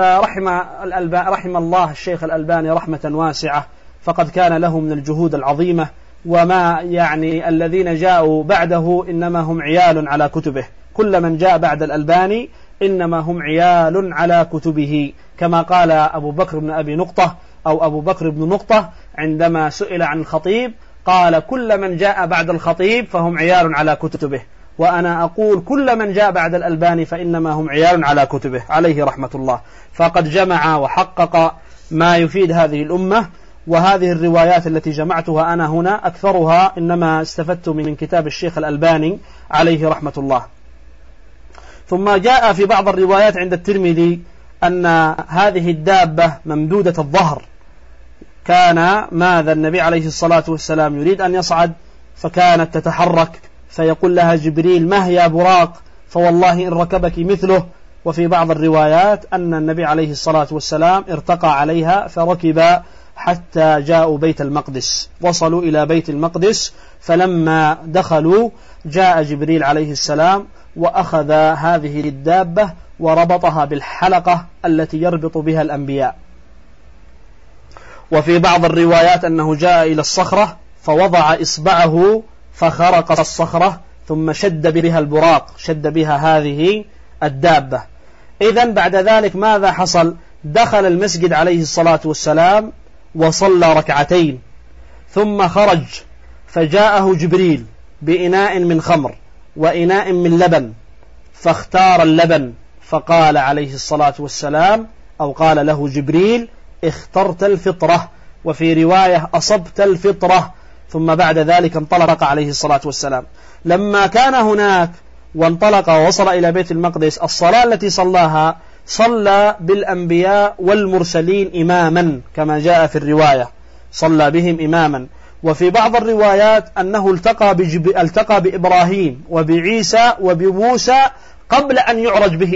فرحم الله الشيخ الألباني رحمة واسعة، فقد كان له من الجهود العظيمة، وما يعني الذين جاءوا بعده إنما هم عيال على كتبه، كل من جاء بعد الألباني إنما هم عيال على كتبه، كما قال أبو بكر بن أبي نقطة أو أبو بكر بن نقطة عندما سئل عن الخطيب، قال: كل من جاء بعد الخطيب فهم عيال على كتبه، وأنا أقول كل من جاء بعد الألباني فإنما هم عيال على كتبه عليه رحمة الله. فقد جمع وحقق ما يفيد هذه الأمة. وهذه الروايات التي جمعتها أنا هنا أكثرها إنما استفدت من كتاب الشيخ الألباني عليه رحمة الله. ثم جاء في بعض الروايات عند الترمذي أن هذه الدابة ممدودة الظهر، كان ماذا النبي عليه الصلاة والسلام يريد أن يصعد فكانت تتحرك، فيقول لها جبريل: ما هي براق، فوالله إن ركبك مثله. وفي بعض الروايات أن النبي عليه الصلاة والسلام ارتقى عليها فركب حتى جاءوا بيت المقدس، وصلوا إلى بيت المقدس، فلما دخلوا جاء جبريل عليه السلام وأخذ هذه الدابة وربطها بالحلقة التي يربط بها الأنبياء. وفي بعض الروايات أنه جاء إلى الصخرة فوضع إصبعه فخرق الصخرة ثم شد بها البراق، شد بها هذه الدابة. إذن بعد ذلك ماذا حصل؟ دخل المسجد عليه الصلاة والسلام وصلى ركعتين، ثم خرج فجاءه جبريل بإناء من خمر وإناء من لبن، فاختار اللبن، فقال عليه الصلاة والسلام أو قال له جبريل: اخترت الفطرة، وفي رواية أصبت الفطرة. ثم بعد ذلك انطلق عليه الصلاة والسلام. لما كان هناك وانطلق ووصل إلى بيت المقدس، الصلاة التي صلاها صلى بالأنبياء والمرسلين إماما كما جاء في الرواية، صلى بهم إماما. وفي بعض الروايات أنه التقى بإبراهيم وبعيسى وبموسى قبل أن يعرج به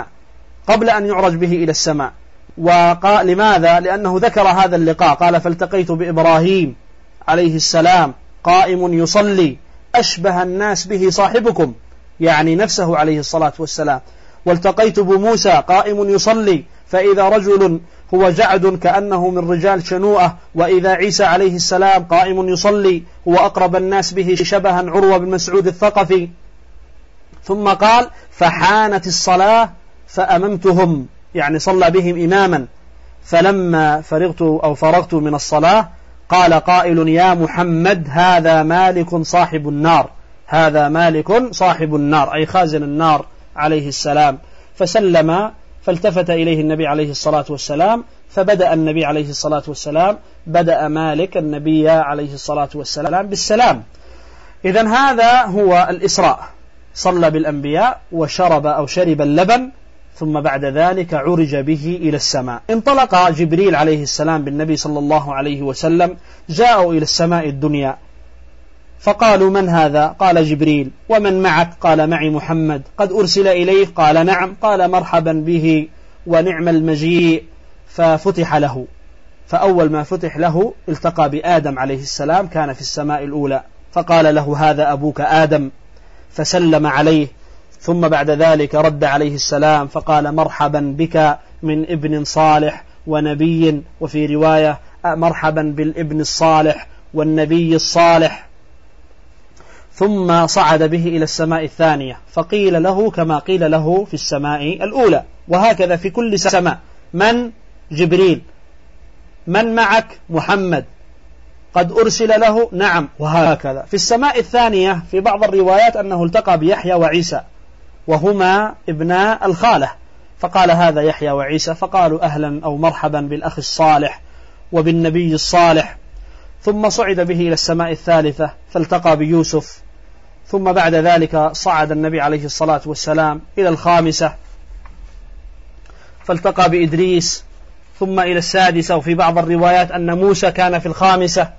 إلى السماء، وقال لماذا؟ لأنه ذكر هذا اللقاء، قال: فالتقيت بإبراهيم عليه السلام قائم يصلي أشبه الناس به صاحبكم، يعني نفسه عليه الصلاة والسلام، والتقيت بموسى قائم يصلي فإذا رجل هو جعد كأنه من رجال شنوءة، وإذا عيسى عليه السلام قائم يصلي هو أقرب الناس به شبها عروة بن مسعود الثقفي. ثم قال فحانت الصلاة فأممتهم، يعني صلى بهم إماما، فلما فرغت من الصلاة قال قائل يا محمد هذا مالك صاحب النار، هذا مالك صاحب النار أي خازن النار عليه السلام. فسلم، فالتفت إليه النبي عليه الصلاة والسلام، فبدأ النبي عليه الصلاة والسلام بدأ مالك النبي عليه الصلاة والسلام بالسلام. إذن هذا هو الإسراء، صلى بالأنبياء وشرب أو شرب اللبن، ثم بعد ذلك عرج به إلى السماء. انطلق جبريل عليه السلام بالنبي صلى الله عليه وسلم، جاءوا إلى السماء الدنيا فقالوا من هذا؟ قال جبريل. ومن معك؟ قال معي محمد. قد أرسل إليه؟ قال نعم. قال مرحبا به ونعم المجيء. ففتح له، فأول ما فتح له التقى بآدم عليه السلام، كان في السماء الأولى، فقال له هذا أبوك آدم، فسلم عليه. ثم بعد ذلك رد عليه السلام فقال مرحبا بك من ابن صالح ونبي، وفي رواية مرحبا بالابن الصالح والنبي الصالح. ثم صعد به إلى السماء الثانية فقيل له كما قيل له في السماء الأولى، وهكذا في كل سماء. من؟ جبريل. من معك؟ محمد. قد أرسل له؟ نعم. وهكذا في السماء الثانية في بعض الروايات أنه التقى بيحيى وعيسى وهما ابنا الخالة، فقال هذا يحيى وعيسى، فقالوا أهلا أو مرحبا بالأخ الصالح وبالنبي الصالح. ثم صعد به إلى السماء الثالثة فالتقى بيوسف. ثم بعد ذلك صعد النبي عليه الصلاة والسلام إلى الخامسة فالتقى بإدريس. ثم إلى السادسة، وفي بعض الروايات أن موسى كان في الخامسة،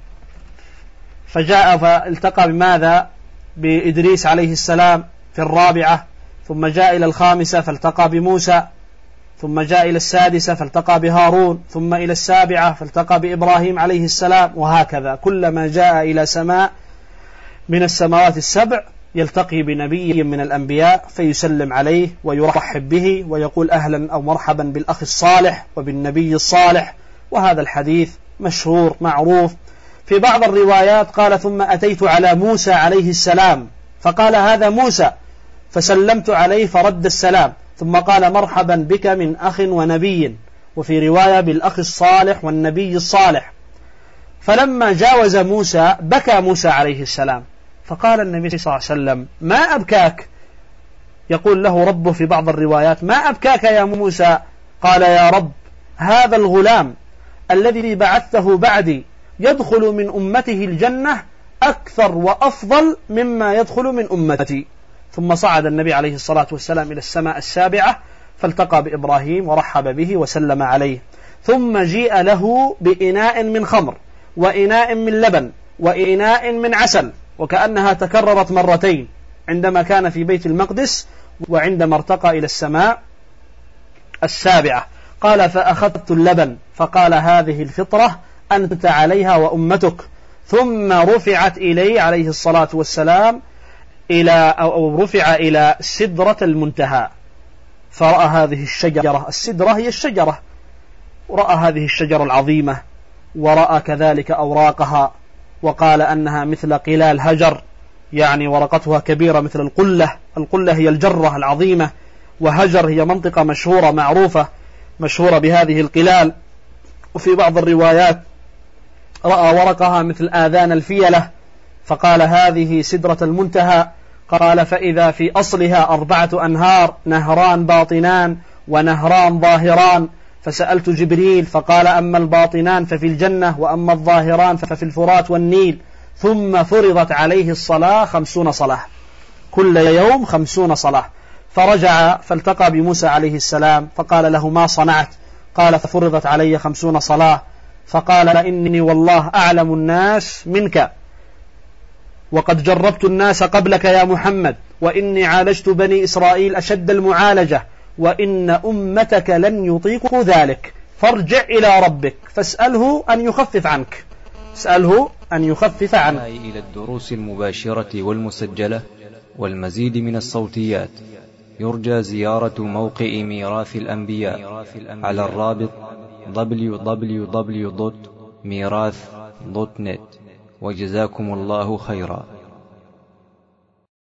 فجاء فالتقى بماذا؟ بإدريس عليه السلام في الرابعة. ثم جاء إلى الخامسة فالتقى بموسى. ثم جاء إلى السادسة فالتقى بهارون. ثم إلى السابعة فالتقى بإبراهيم عليه السلام. وهكذا كلما جاء إلى سماء من السماوات السبع يلتقي بنبي من الأنبياء فيسلم عليه ويرحب به ويقول أهلا أو مرحبا بالأخ الصالح وبالنبي الصالح. وهذا الحديث مشهور معروف. في بعض الروايات قال ثم أتيت على موسى عليه السلام فقال هذا موسى، فسلمت عليه فرد السلام، ثم قال مرحبا بك من أخ ونبي، وفي رواية بالأخ الصالح والنبي الصالح. فلما جاوز موسى بكى موسى عليه السلام، فقال النبي صلى الله عليه وسلم ما أبكاك؟ يقول له ربه في بعض الروايات ما أبكاك يا موسى؟ قال يا رب هذا الغلام الذي بعثته بعدي يدخل من أمته الجنة أكثر وأفضل مما يدخل من أمتي. ثم صعد النبي عليه الصلاة والسلام إلى السماء السابعة فالتقى بإبراهيم ورحب به وسلم عليه. ثم جيء له بإناء من خمر وإناء من لبن وإناء من عسل، وكأنها تكررت مرتين عندما كان في بيت المقدس وعندما ارتقى إلى السماء السابعة. قال فأخذت اللبن فقال هذه الفطرة أنت عليها وأمتك. ثم رفعت إليه عليه الصلاة والسلام أو رفع إلى سدرة المنتهى فرأى هذه الشجرة، السدرة هي الشجرة، رأى هذه الشجرة العظيمة ورأى كذلك أوراقها، وقال أنها مثل قلال هجر، يعني ورقتها كبيرة مثل القلة. القلة هي الجرة العظيمة، وهجر هي منطقة مشهورة معروفة مشهورة بهذه القلال. وفي بعض الروايات رأى ورقها مثل آذان الفيلة، فقال هذه سدرة المنتهى. قال فإذا في أصلها 4 أنهار، نهران باطنان ونهران ظاهران. فسألت جبريل فقال أما الباطنان ففي الجنة، وأما الظاهران ففي الفرات والنيل. ثم فرضت عليه الصلاة 50 صلاة، كل يوم 50 صلاة. فرجع فالتقى بموسى عليه السلام فقال له ما صنعت؟ قال ففرضت علي 50 صلاة. فقال إني والله أعلم الناس منك، وقد جربت الناس قبلك يا محمد، وإني عالجت بني إسرائيل أشد المعالجة، وإن أمتك لن يطيقوا ذلك، فارجع إلى ربك فاسأله أن يخفف عنك، اسأله أن يخفف عنك. إلى الدروس المباشرة والمسجلة والمزيد من الصوتيات يرجى زيارة موقع ميراث الأنبياء على الرابط www.mirath.net. وجزاكم الله خيرا.